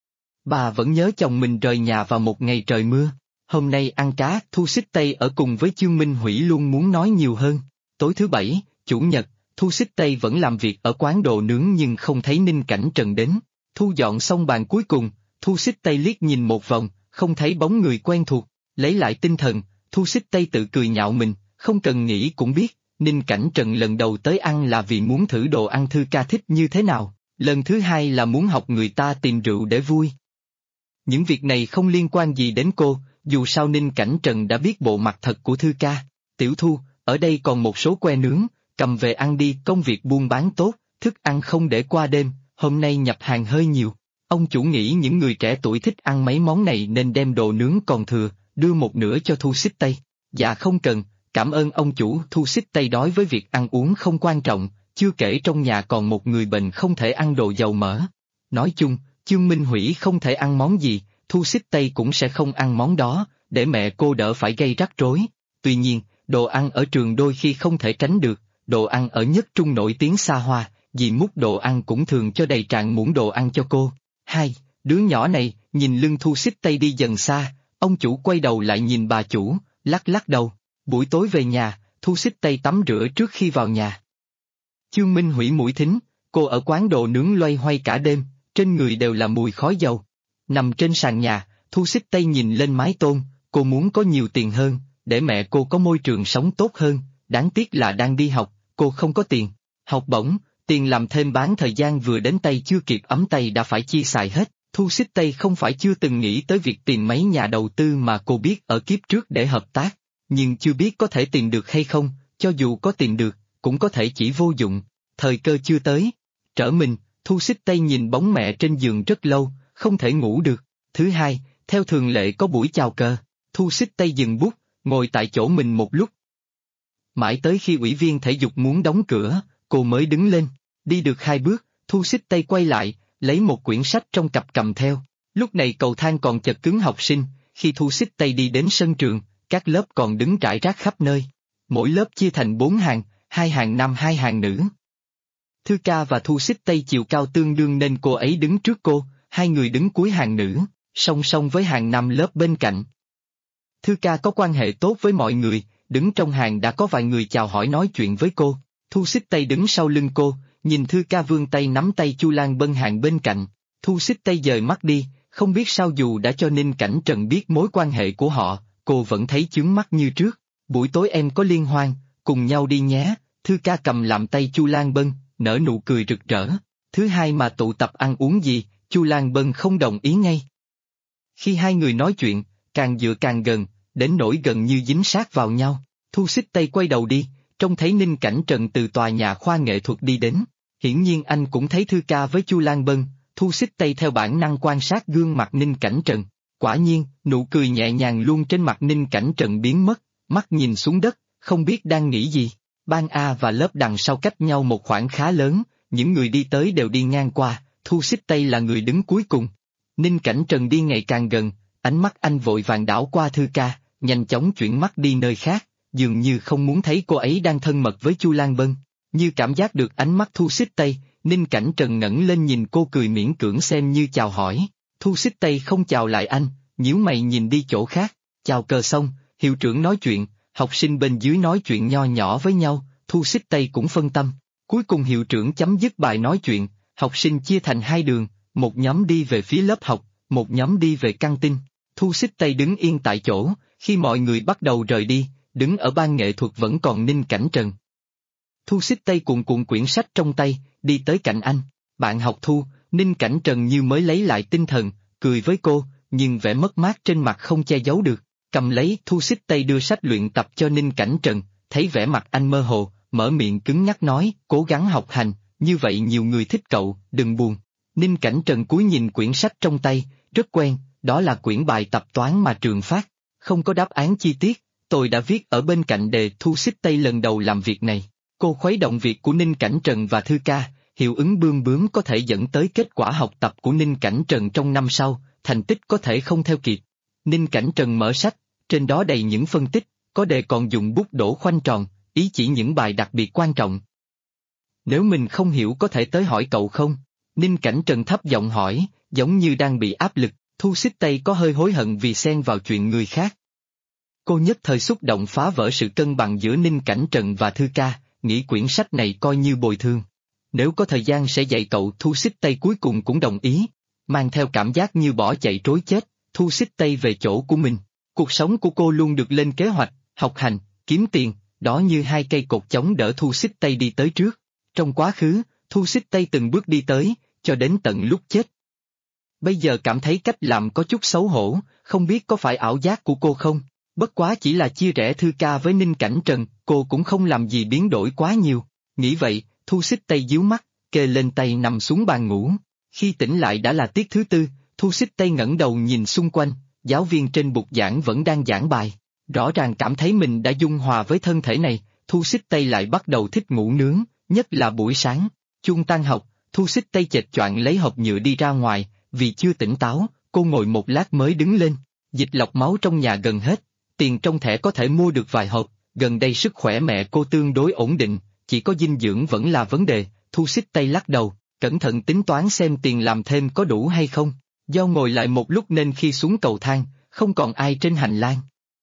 Bà vẫn nhớ chồng mình rời nhà vào một ngày trời mưa. Hôm nay ăn cá, Thu Xích Tây ở cùng với Chương Minh Hủy luôn muốn nói nhiều hơn. Tối thứ Bảy, Chủ nhật, Thu Xích Tây vẫn làm việc ở quán đồ nướng nhưng không thấy Ninh Cảnh Trần đến. Thu dọn xong bàn cuối cùng, Thu Xích Tây liếc nhìn một vòng, không thấy bóng người quen thuộc. Lấy lại tinh thần, Thu Xích Tây tự cười nhạo mình, không cần nghĩ cũng biết, Ninh Cảnh Trần lần đầu tới ăn là vì muốn thử đồ ăn Thư Ca thích như thế nào, lần thứ hai là muốn học người ta tìm rượu để vui. Những việc này không liên quan gì đến cô, dù sao Ninh Cảnh Trần đã biết bộ mặt thật của Thư Ca. Tiểu Thu, ở đây còn một số que nướng, cầm về ăn đi, công việc buôn bán tốt, thức ăn không để qua đêm, hôm nay nhập hàng hơi nhiều. Ông chủ nghĩ những người trẻ tuổi thích ăn mấy món này nên đem đồ nướng còn thừa, đưa một nửa cho Thu Xích Tây. Dạ không cần, Cảm ơn ông chủ. Thu Xích Tây đối với việc ăn uống không quan trọng, chưa kể trong nhà còn một người bệnh không thể ăn đồ dầu mỡ. Nói chung, Chương Minh Hủy không thể ăn món gì, Thu Xích Tây cũng sẽ không ăn món đó, để mẹ cô đỡ phải gây rắc rối. Tuy nhiên, đồ ăn ở trường đôi khi không thể tránh được, đồ ăn ở Nhất Trung nổi tiếng xa hoa, dì múc đồ ăn cũng thường cho đầy tràn muỗng đồ ăn cho cô. Hai, đứa nhỏ này, nhìn lưng Thu Xích Tây đi dần xa, ông chủ quay đầu lại nhìn bà chủ, lắc lắc đầu. Buổi tối về nhà, Thu Xích Tây tắm rửa trước khi vào nhà. Chương Minh Hủy mũi thính, cô ở quán đồ nướng loay hoay cả đêm, trên người đều là mùi khói dầu. Nằm trên sàn nhà, Thu Xích Tây nhìn lên mái tôn, cô muốn có nhiều tiền hơn, để mẹ cô có môi trường sống tốt hơn, đáng tiếc là đang đi học, cô không có tiền. Học bổng, tiền làm thêm bán thời gian vừa đến tay chưa kịp ấm tay đã phải chi xài hết. Thu Xích Tây không phải chưa từng nghĩ tới việc tìm mấy nhà đầu tư mà cô biết ở kiếp trước để hợp tác, nhưng chưa biết có thể tìm được hay không, cho dù có tìm được, cũng có thể chỉ vô dụng, thời cơ chưa tới. Trở mình, Thu Xích Tây nhìn bóng mẹ trên giường rất lâu, không thể ngủ được. Thứ hai, theo thường lệ có buổi chào cờ, Thu Xích Tây dừng bút, ngồi tại chỗ mình một lúc. Mãi tới khi ủy viên thể dục muốn đóng cửa, cô mới đứng lên, đi được 2 bước, Thu Xích Tây quay lại, lấy một quyển sách trong cặp cầm theo. Lúc này cầu thang còn chật cứng học sinh, khi Thu Xích Tây đi đến sân trường, các lớp còn đứng rải rác khắp nơi. Mỗi lớp chia thành 4 hàng, 2 hàng nam 2 hàng nữ. Thư Ca và Thu Xích Tây chiều cao tương đương nên cô ấy đứng trước cô, hai người đứng cuối hàng nữ, song song với hàng nam lớp bên cạnh. Thư Ca có quan hệ tốt với mọi người, đứng trong hàng đã có vài người chào hỏi nói chuyện với cô. Thu Xích Tây đứng sau lưng cô, nhìn Thư Ca vươn tay nắm tay Chu Lan Bân hàng bên cạnh. Thu Xích Tây dời mắt đi, không biết sao dù đã cho Ninh Cảnh Trần biết mối quan hệ của họ, cô vẫn thấy chướng mắt như trước. Buổi tối em có liên hoan, cùng nhau đi nhé. Thư Ca cầm làm tay Chu Lan Bân, nở nụ cười rực rỡ. Thứ hai mà tụ tập ăn uống gì, Chu Lan Bân không đồng ý ngay. Khi hai người nói chuyện, càng dựa càng gần, đến nỗi gần như dính sát vào nhau. Thu Xích Tây quay đầu đi, trông thấy Ninh Cảnh Trần từ tòa nhà khoa nghệ thuật đi đến. Hiển nhiên anh cũng thấy Thư Ca với Chu Lan Bân. Thu Xích Tây theo bản năng quan sát gương mặt Ninh Cảnh Trần. Quả nhiên, nụ cười nhẹ nhàng luôn trên mặt Ninh Cảnh Trần biến mất, mắt nhìn xuống đất, không biết đang nghĩ gì. Ban A và lớp đằng sau cách nhau một khoảng khá lớn, những người đi tới đều đi ngang qua, Thu Xích Tây là người đứng cuối cùng. Ninh Cảnh Trần đi ngày càng gần, ánh mắt anh vội vàng đảo qua Thư Ca, nhanh chóng chuyển mắt đi nơi khác, dường như không muốn thấy cô ấy đang thân mật với Chu Lan Bân. Như cảm giác được ánh mắt Thu Xích Tây, Ninh Cảnh Trần ngẩng lên nhìn cô cười miễn cưỡng xem như chào hỏi. Thu Xích Tây không chào lại anh, nhíu mày nhìn đi chỗ khác. Chào cờ xong, hiệu trưởng nói chuyện, học sinh bên dưới nói chuyện nho nhỏ với nhau, Thu Xích Tây cũng phân tâm. Cuối cùng hiệu trưởng chấm dứt bài nói chuyện, học sinh chia thành 2 đường, một nhóm đi về phía lớp học, một nhóm đi về căng tin. Thu Xích Tây đứng yên tại chỗ, khi mọi người bắt đầu rời đi, đứng ở ban nghệ thuật vẫn còn Ninh Cảnh Trần. Thu Xích Tây cuộn cuộn quyển sách trong tay, đi tới cạnh anh. Bạn học Thu, Ninh Cảnh Trần như mới lấy lại tinh thần, cười với cô, nhưng vẻ mất mát trên mặt không che giấu được. Cầm lấy, Thu Xích Tây đưa sách luyện tập cho Ninh Cảnh Trần, thấy vẻ mặt anh mơ hồ, mở miệng cứng nhắc nói, cố gắng học hành, như vậy nhiều người thích cậu, đừng buồn. Ninh Cảnh Trần cúi nhìn quyển sách trong tay, rất quen, đó là quyển bài tập toán mà trường phát, không có đáp án chi tiết, tôi đã viết ở bên cạnh đề. Thu Xích Tây lần đầu làm việc này, cô khuấy động việc của Ninh Cảnh Trần và Thư Ca, hiệu ứng bươm bướm có thể dẫn tới kết quả học tập của Ninh Cảnh Trần trong năm sau, thành tích có thể không theo kịp. Ninh Cảnh Trần mở sách, trên đó đầy những phân tích, có đề còn dùng bút đổ khoanh tròn, ý chỉ những bài đặc biệt quan trọng. Nếu mình không hiểu có thể tới hỏi cậu không? Ninh Cảnh Trần thấp giọng hỏi, giống như đang bị áp lực. Thu Xích Tây có hơi hối hận vì xen vào chuyện người khác. Cô nhất thời xúc động phá vỡ sự cân bằng giữa Ninh Cảnh Trần và Thư Ca, nghĩ quyển sách này coi như bồi thường. Nếu có thời gian sẽ dạy cậu. Thu Xích Tây cuối cùng cũng đồng ý, mang theo cảm giác như bỏ chạy trối chết, Thu Xích Tây về chỗ của mình. Cuộc sống của cô luôn được lên kế hoạch, học hành, kiếm tiền, đó như 2 cây cột chống đỡ Thu Xích Tây đi tới trước. Trong quá khứ, Thu Xích Tây từng bước đi tới, cho đến tận lúc chết. Bây giờ cảm thấy cách làm có chút xấu hổ, không biết có phải ảo giác của cô không? Bất quá chỉ là chia rẽ Thư Ca với Ninh Cảnh Trần, cô cũng không làm gì biến đổi quá nhiều. Nghĩ vậy, Thu Xích Tây díu mắt, kê lên tay nằm xuống bàn ngủ. Khi tỉnh lại đã là tiết thứ 4, Thu Xích Tây ngẩng đầu nhìn xung quanh, giáo viên trên bục giảng vẫn đang giảng bài. Rõ ràng cảm thấy mình đã dung hòa với thân thể này, Thu Xích Tây lại bắt đầu thích ngủ nướng, nhất là buổi sáng. Chuông tan học, Thu Xích Tây chệch choạng lấy hộp nhựa đi ra ngoài, vì chưa tỉnh táo, cô ngồi một lát mới đứng lên. Dịch lọc máu trong nhà gần hết, tiền trong thẻ có thể mua được vài hộp, gần đây sức khỏe mẹ cô tương đối ổn định, chỉ có dinh dưỡng vẫn là vấn đề. Thu Xích Tây lắc đầu, cẩn thận tính toán xem tiền làm thêm có đủ hay không. Do ngồi lại một lúc nên khi xuống cầu thang, không còn ai trên hành lang.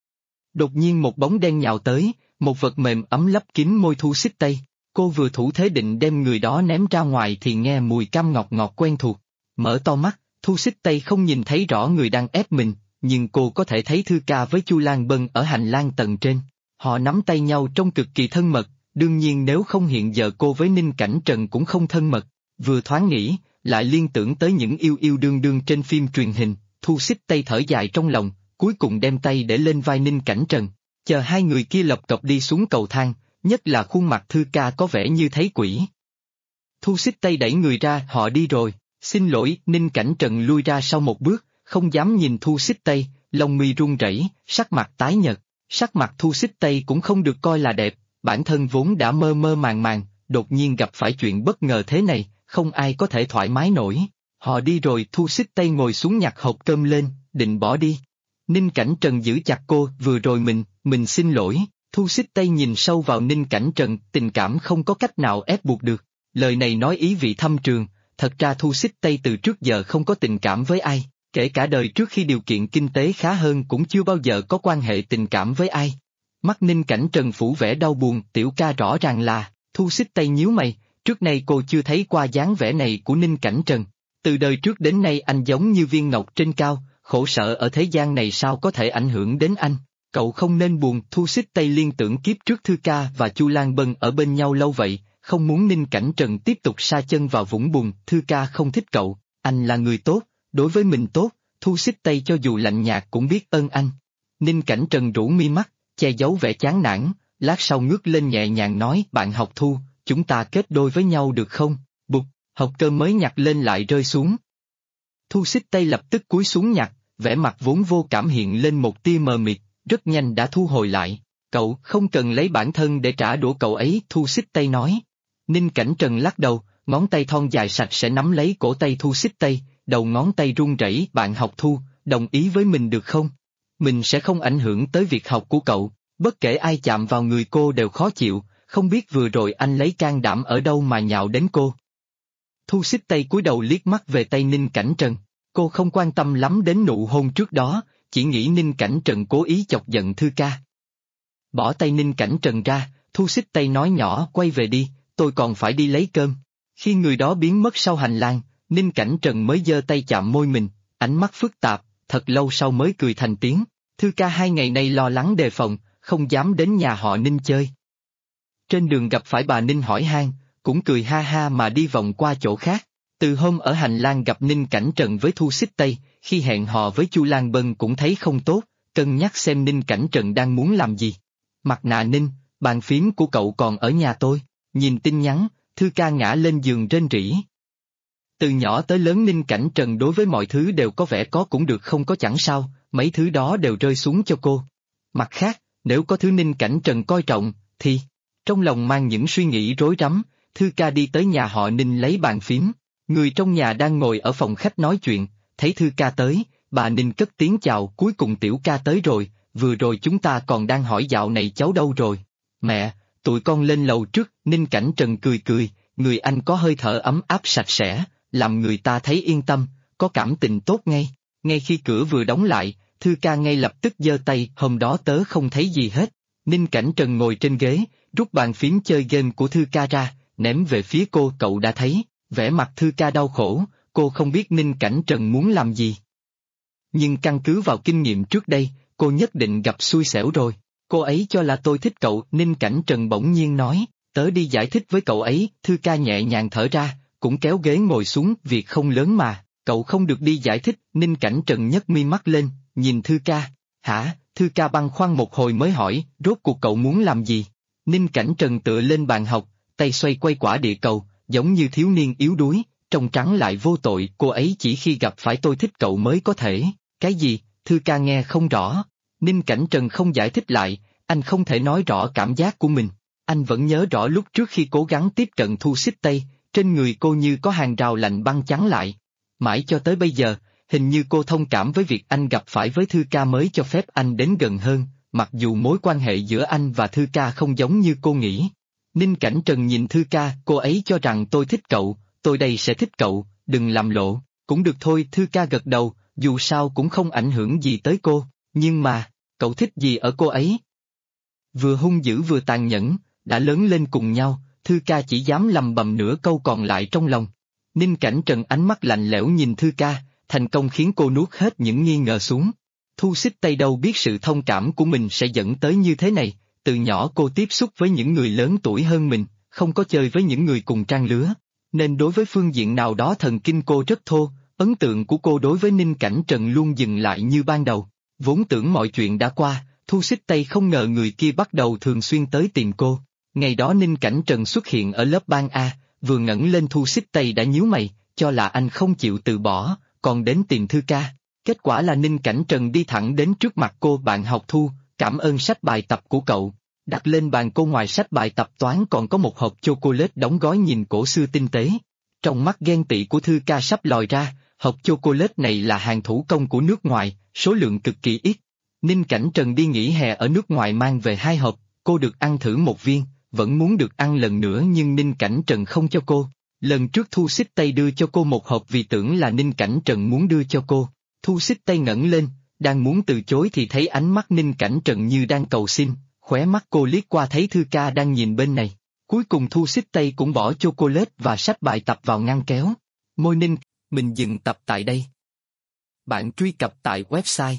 Đột nhiên một bóng đen nhào tới, một vật mềm ấm lấp kín môi Thu Xích Tây. Cô vừa thủ thế định đem người đó ném ra ngoài thì nghe mùi cam ngọt ngọt quen thuộc. Mở to mắt, Thu Xích Tây không nhìn thấy rõ người đang ép mình, nhưng cô có thể thấy Thư Ca với Chu Lan Bân ở hành lang tầng trên. Họ nắm tay nhau trông cực kỳ thân mật, đương nhiên nếu không hiện giờ cô với Ninh Cảnh Trần cũng không thân mật. Vừa thoáng nghĩ, lại liên tưởng tới những yêu yêu đương đương trên phim truyền hình, Thu Xích Tây thở dài trong lòng, cuối cùng đem tay để lên vai Ninh Cảnh Trần. Chờ hai người kia lập cập đi xuống cầu thang, nhất là khuôn mặt Thư Ca có vẻ như thấy quỷ. Thu Xích Tây đẩy người ra, họ đi rồi, xin lỗi. Ninh Cảnh Trần lui ra sau một bước, không dám nhìn Thu Xích Tây, lông mi run rẩy, sắc mặt tái nhợt. Sắc mặt Thu Xích Tây cũng không được coi là đẹp, bản thân vốn đã mơ mơ màng màng, đột nhiên gặp phải chuyện bất ngờ thế này, không ai có thể thoải mái nổi. Họ đi rồi, Thu Xích Tây ngồi xuống nhặt hộp cơm lên, định bỏ đi. Ninh Cảnh Trần giữ chặt cô, vừa rồi mình xin lỗi. Thu Xích Tây nhìn sâu vào Ninh Cảnh Trần, tình cảm không có cách nào ép buộc được. Lời này nói ý vị thâm trường, thật ra Thu Xích Tây từ trước giờ không có tình cảm với ai, kể cả đời trước khi điều kiện kinh tế khá hơn cũng chưa bao giờ có quan hệ tình cảm với ai. Mắt Ninh Cảnh Trần phủ vẻ đau buồn, tiểu ca rõ ràng là, Thu Xích Tây nhíu mày, trước nay cô chưa thấy qua dáng vẻ này của Ninh Cảnh Trần. Từ đời trước đến nay anh giống như viên ngọc trên cao, khổ sở ở thế gian này sao có thể ảnh hưởng đến anh. Cậu không nên buồn. Thu Xích Tây liên tưởng kiếp trước Thư Ca và Chu Lan Bân ở bên nhau lâu vậy, không muốn Ninh Cảnh Trần tiếp tục sa chân vào vũng bùn. Thư Ca không thích cậu, anh là người tốt, đối với mình tốt, Thu Xích Tây cho dù lạnh nhạt cũng biết ơn anh. Ninh Cảnh Trần rũ mi mắt, che giấu vẻ chán nản, lát sau ngước lên nhẹ nhàng nói, bạn học Thu, chúng ta kết đôi với nhau được không? Bụt, hộp cơm mới nhặt lên lại rơi xuống. Thu Xích Tây lập tức cúi xuống nhặt, vẻ mặt vốn vô cảm hiện lên một tia mờ mịt, rất nhanh đã thu hồi lại. Cậu không cần lấy bản thân để trả đũa cậu ấy, Thu Xích Tây nói. Ninh Cảnh Trần lắc đầu, ngón tay thon dài sạch sẽ nắm lấy cổ tay Thu Xích Tây, đầu ngón tay run rẩy. Bạn học Thu, đồng ý với mình được không? Mình sẽ không ảnh hưởng tới việc học của cậu, bất kể ai chạm vào người cô đều khó chịu, không biết vừa rồi anh lấy can đảm ở đâu mà nhạo đến cô. Thu Xích Tây cúi đầu liếc mắt về tay Ninh Cảnh Trần, cô không quan tâm lắm đến nụ hôn trước đó, chỉ nghĩ Ninh Cảnh Trần cố ý chọc giận Thư Ca. Bỏ tay Ninh Cảnh Trần ra, Thu Xích Tây nói nhỏ, quay về đi, tôi còn phải đi lấy cơm. Khi người đó biến mất sau hành lang, Ninh Cảnh Trần mới giơ tay chạm môi mình, ánh mắt phức tạp, thật lâu sau mới cười thành tiếng. Thư Ca 2 ngày nay lo lắng đề phòng, không dám đến nhà họ Ninh chơi. Trên đường gặp phải bà Ninh hỏi han, cũng cười ha ha mà đi vòng qua chỗ khác. Từ hôm ở hành lang gặp Ninh Cảnh Trần với Thu Xích Tây, khi hẹn hò với Chu Lan Bân cũng thấy không tốt, cân nhắc xem Ninh Cảnh Trần đang muốn làm gì. Mặt nạ Ninh, bàn phím của cậu còn ở nhà tôi. Nhìn tin nhắn, Thư Ca ngã lên giường rên rỉ. Từ nhỏ tới lớn Ninh Cảnh Trần đối với mọi thứ đều có vẻ có cũng được không có chẳng sao, mấy thứ đó đều rơi xuống cho cô. Mặt khác, nếu có thứ Ninh Cảnh Trần coi trọng, thì... Trong lòng mang những suy nghĩ rối rắm, Thư Ca đi tới nhà họ Ninh lấy bàn phím. Người trong nhà đang ngồi ở phòng khách nói chuyện, thấy Thư Ca tới, bà Ninh cất tiếng chào, cuối cùng tiểu ca tới rồi, vừa rồi chúng ta còn đang hỏi dạo này cháu đâu rồi. Mẹ, tụi con lên lầu trước. Ninh Cảnh Trần cười cười, người anh có hơi thở ấm áp sạch sẽ, làm người ta thấy yên tâm, có cảm tình tốt ngay. Ngay khi cửa vừa đóng lại, Thư Ca ngay lập tức giơ tay, hôm đó tớ không thấy gì hết. Ninh Cảnh Trần ngồi trên ghế, rút bàn phím chơi game của Thư Ca ra, ném về phía cô. Cậu đã thấy, vẻ mặt Thư Ca đau khổ, cô không biết Ninh Cảnh Trần muốn làm gì. Nhưng căn cứ vào kinh nghiệm trước đây, cô nhất định gặp xui xẻo rồi. Cô ấy cho là tôi thích cậu. Ninh Cảnh Trần bỗng nhiên nói, tớ đi giải thích với cậu ấy. Thư Ca nhẹ nhàng thở ra, cũng kéo ghế ngồi xuống, việc không lớn mà, cậu không được đi giải thích. Ninh Cảnh Trần nhấc mi mắt lên, nhìn Thư Ca. Hả? Thư Ca băn khoăn một hồi mới hỏi, rốt cuộc cậu muốn làm gì? Ninh Cảnh Trần tựa lên bàn học, tay xoay quay quả địa cầu, giống như thiếu niên yếu đuối, trong trắng lại vô tội. Cô ấy chỉ khi gặp phải tôi thích cậu mới có thể. Cái gì? Thư Ca nghe không rõ. Ninh Cảnh Trần không giải thích lại, anh không thể nói rõ cảm giác của mình. Anh vẫn nhớ rõ lúc trước khi cố gắng tiếp cận Thu Xích Tây, trên người cô như có hàng rào lạnh băng chắn lại. Mãi cho tới bây giờ, hình như cô thông cảm với việc anh gặp phải với Thư Ca mới cho phép anh đến gần hơn, mặc dù mối quan hệ giữa anh và Thư Ca không giống như cô nghĩ. Ninh Cảnh Trần nhìn Thư Ca, cô ấy cho rằng tôi thích cậu, tôi đây sẽ thích cậu, đừng làm lộ. Cũng được thôi, Thư Ca gật đầu, dù sao cũng không ảnh hưởng gì tới cô, nhưng mà, cậu thích gì ở cô ấy? Vừa hung dữ vừa tàn nhẫn, đã lớn lên cùng nhau, Thư Ca chỉ dám lầm bầm nửa câu còn lại trong lòng. Ninh Cảnh Trần ánh mắt lạnh lẽo nhìn Thư Ca, thành công khiến cô nuốt hết những nghi ngờ xuống. Thu Xích Tây đâu biết sự thông cảm của mình sẽ dẫn tới như thế này, từ nhỏ cô tiếp xúc với những người lớn tuổi hơn mình, không có chơi với những người cùng trang lứa, nên đối với phương diện nào đó thần kinh cô rất thô, ấn tượng của cô đối với Ninh Cảnh Trần luôn dừng lại như ban đầu. Vốn tưởng mọi chuyện đã qua, Thu Xích Tây không ngờ người kia bắt đầu thường xuyên tới tìm cô. Ngày đó Ninh Cảnh Trần xuất hiện ở lớp ban A, vừa ngẩng lên Thu Xích Tây đã nhíu mày, cho là anh không chịu từ bỏ, còn đến tìm Thư Ca. Kết quả là Ninh Cảnh Trần đi thẳng đến trước mặt cô: bạn học Thu, cảm ơn sách bài tập của cậu. Đặt lên bàn cô ngoài sách bài tập toán còn có một hộp chocolate đóng gói nhìn cổ xưa tinh tế. Trong mắt ghen tị của Thư Ca sắp lòi ra, hộp chocolate này là hàng thủ công của nước ngoài, số lượng cực kỳ ít. Ninh Cảnh Trần đi nghỉ hè ở nước ngoài mang về 2 hộp, cô được ăn thử 1 viên, vẫn muốn được ăn lần nữa nhưng Ninh Cảnh Trần không cho cô. Lần trước Thu Xích Tây đưa cho cô 1 hộp vì tưởng là Ninh Cảnh Trần muốn đưa cho cô. Thu Xích Tây ngẩng lên, đang muốn từ chối thì thấy ánh mắt Ninh Cảnh Trần như đang cầu xin, khóe mắt cô liếc qua thấy Thư Ca đang nhìn bên này. Cuối cùng Thu Xích Tây cũng bỏ chocolate và sách bài tập vào ngăn kéo. Môi Ninh, mình dừng tập tại đây. Bạn truy cập tại website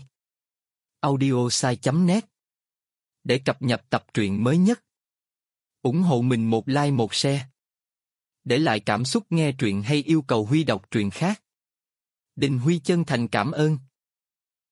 audiosai.net để cập nhật tập truyện mới nhất. Ủng hộ mình một like một share. Để lại cảm xúc nghe truyện hay yêu cầu Huy đọc truyện khác. Đình Huy chân thành cảm ơn.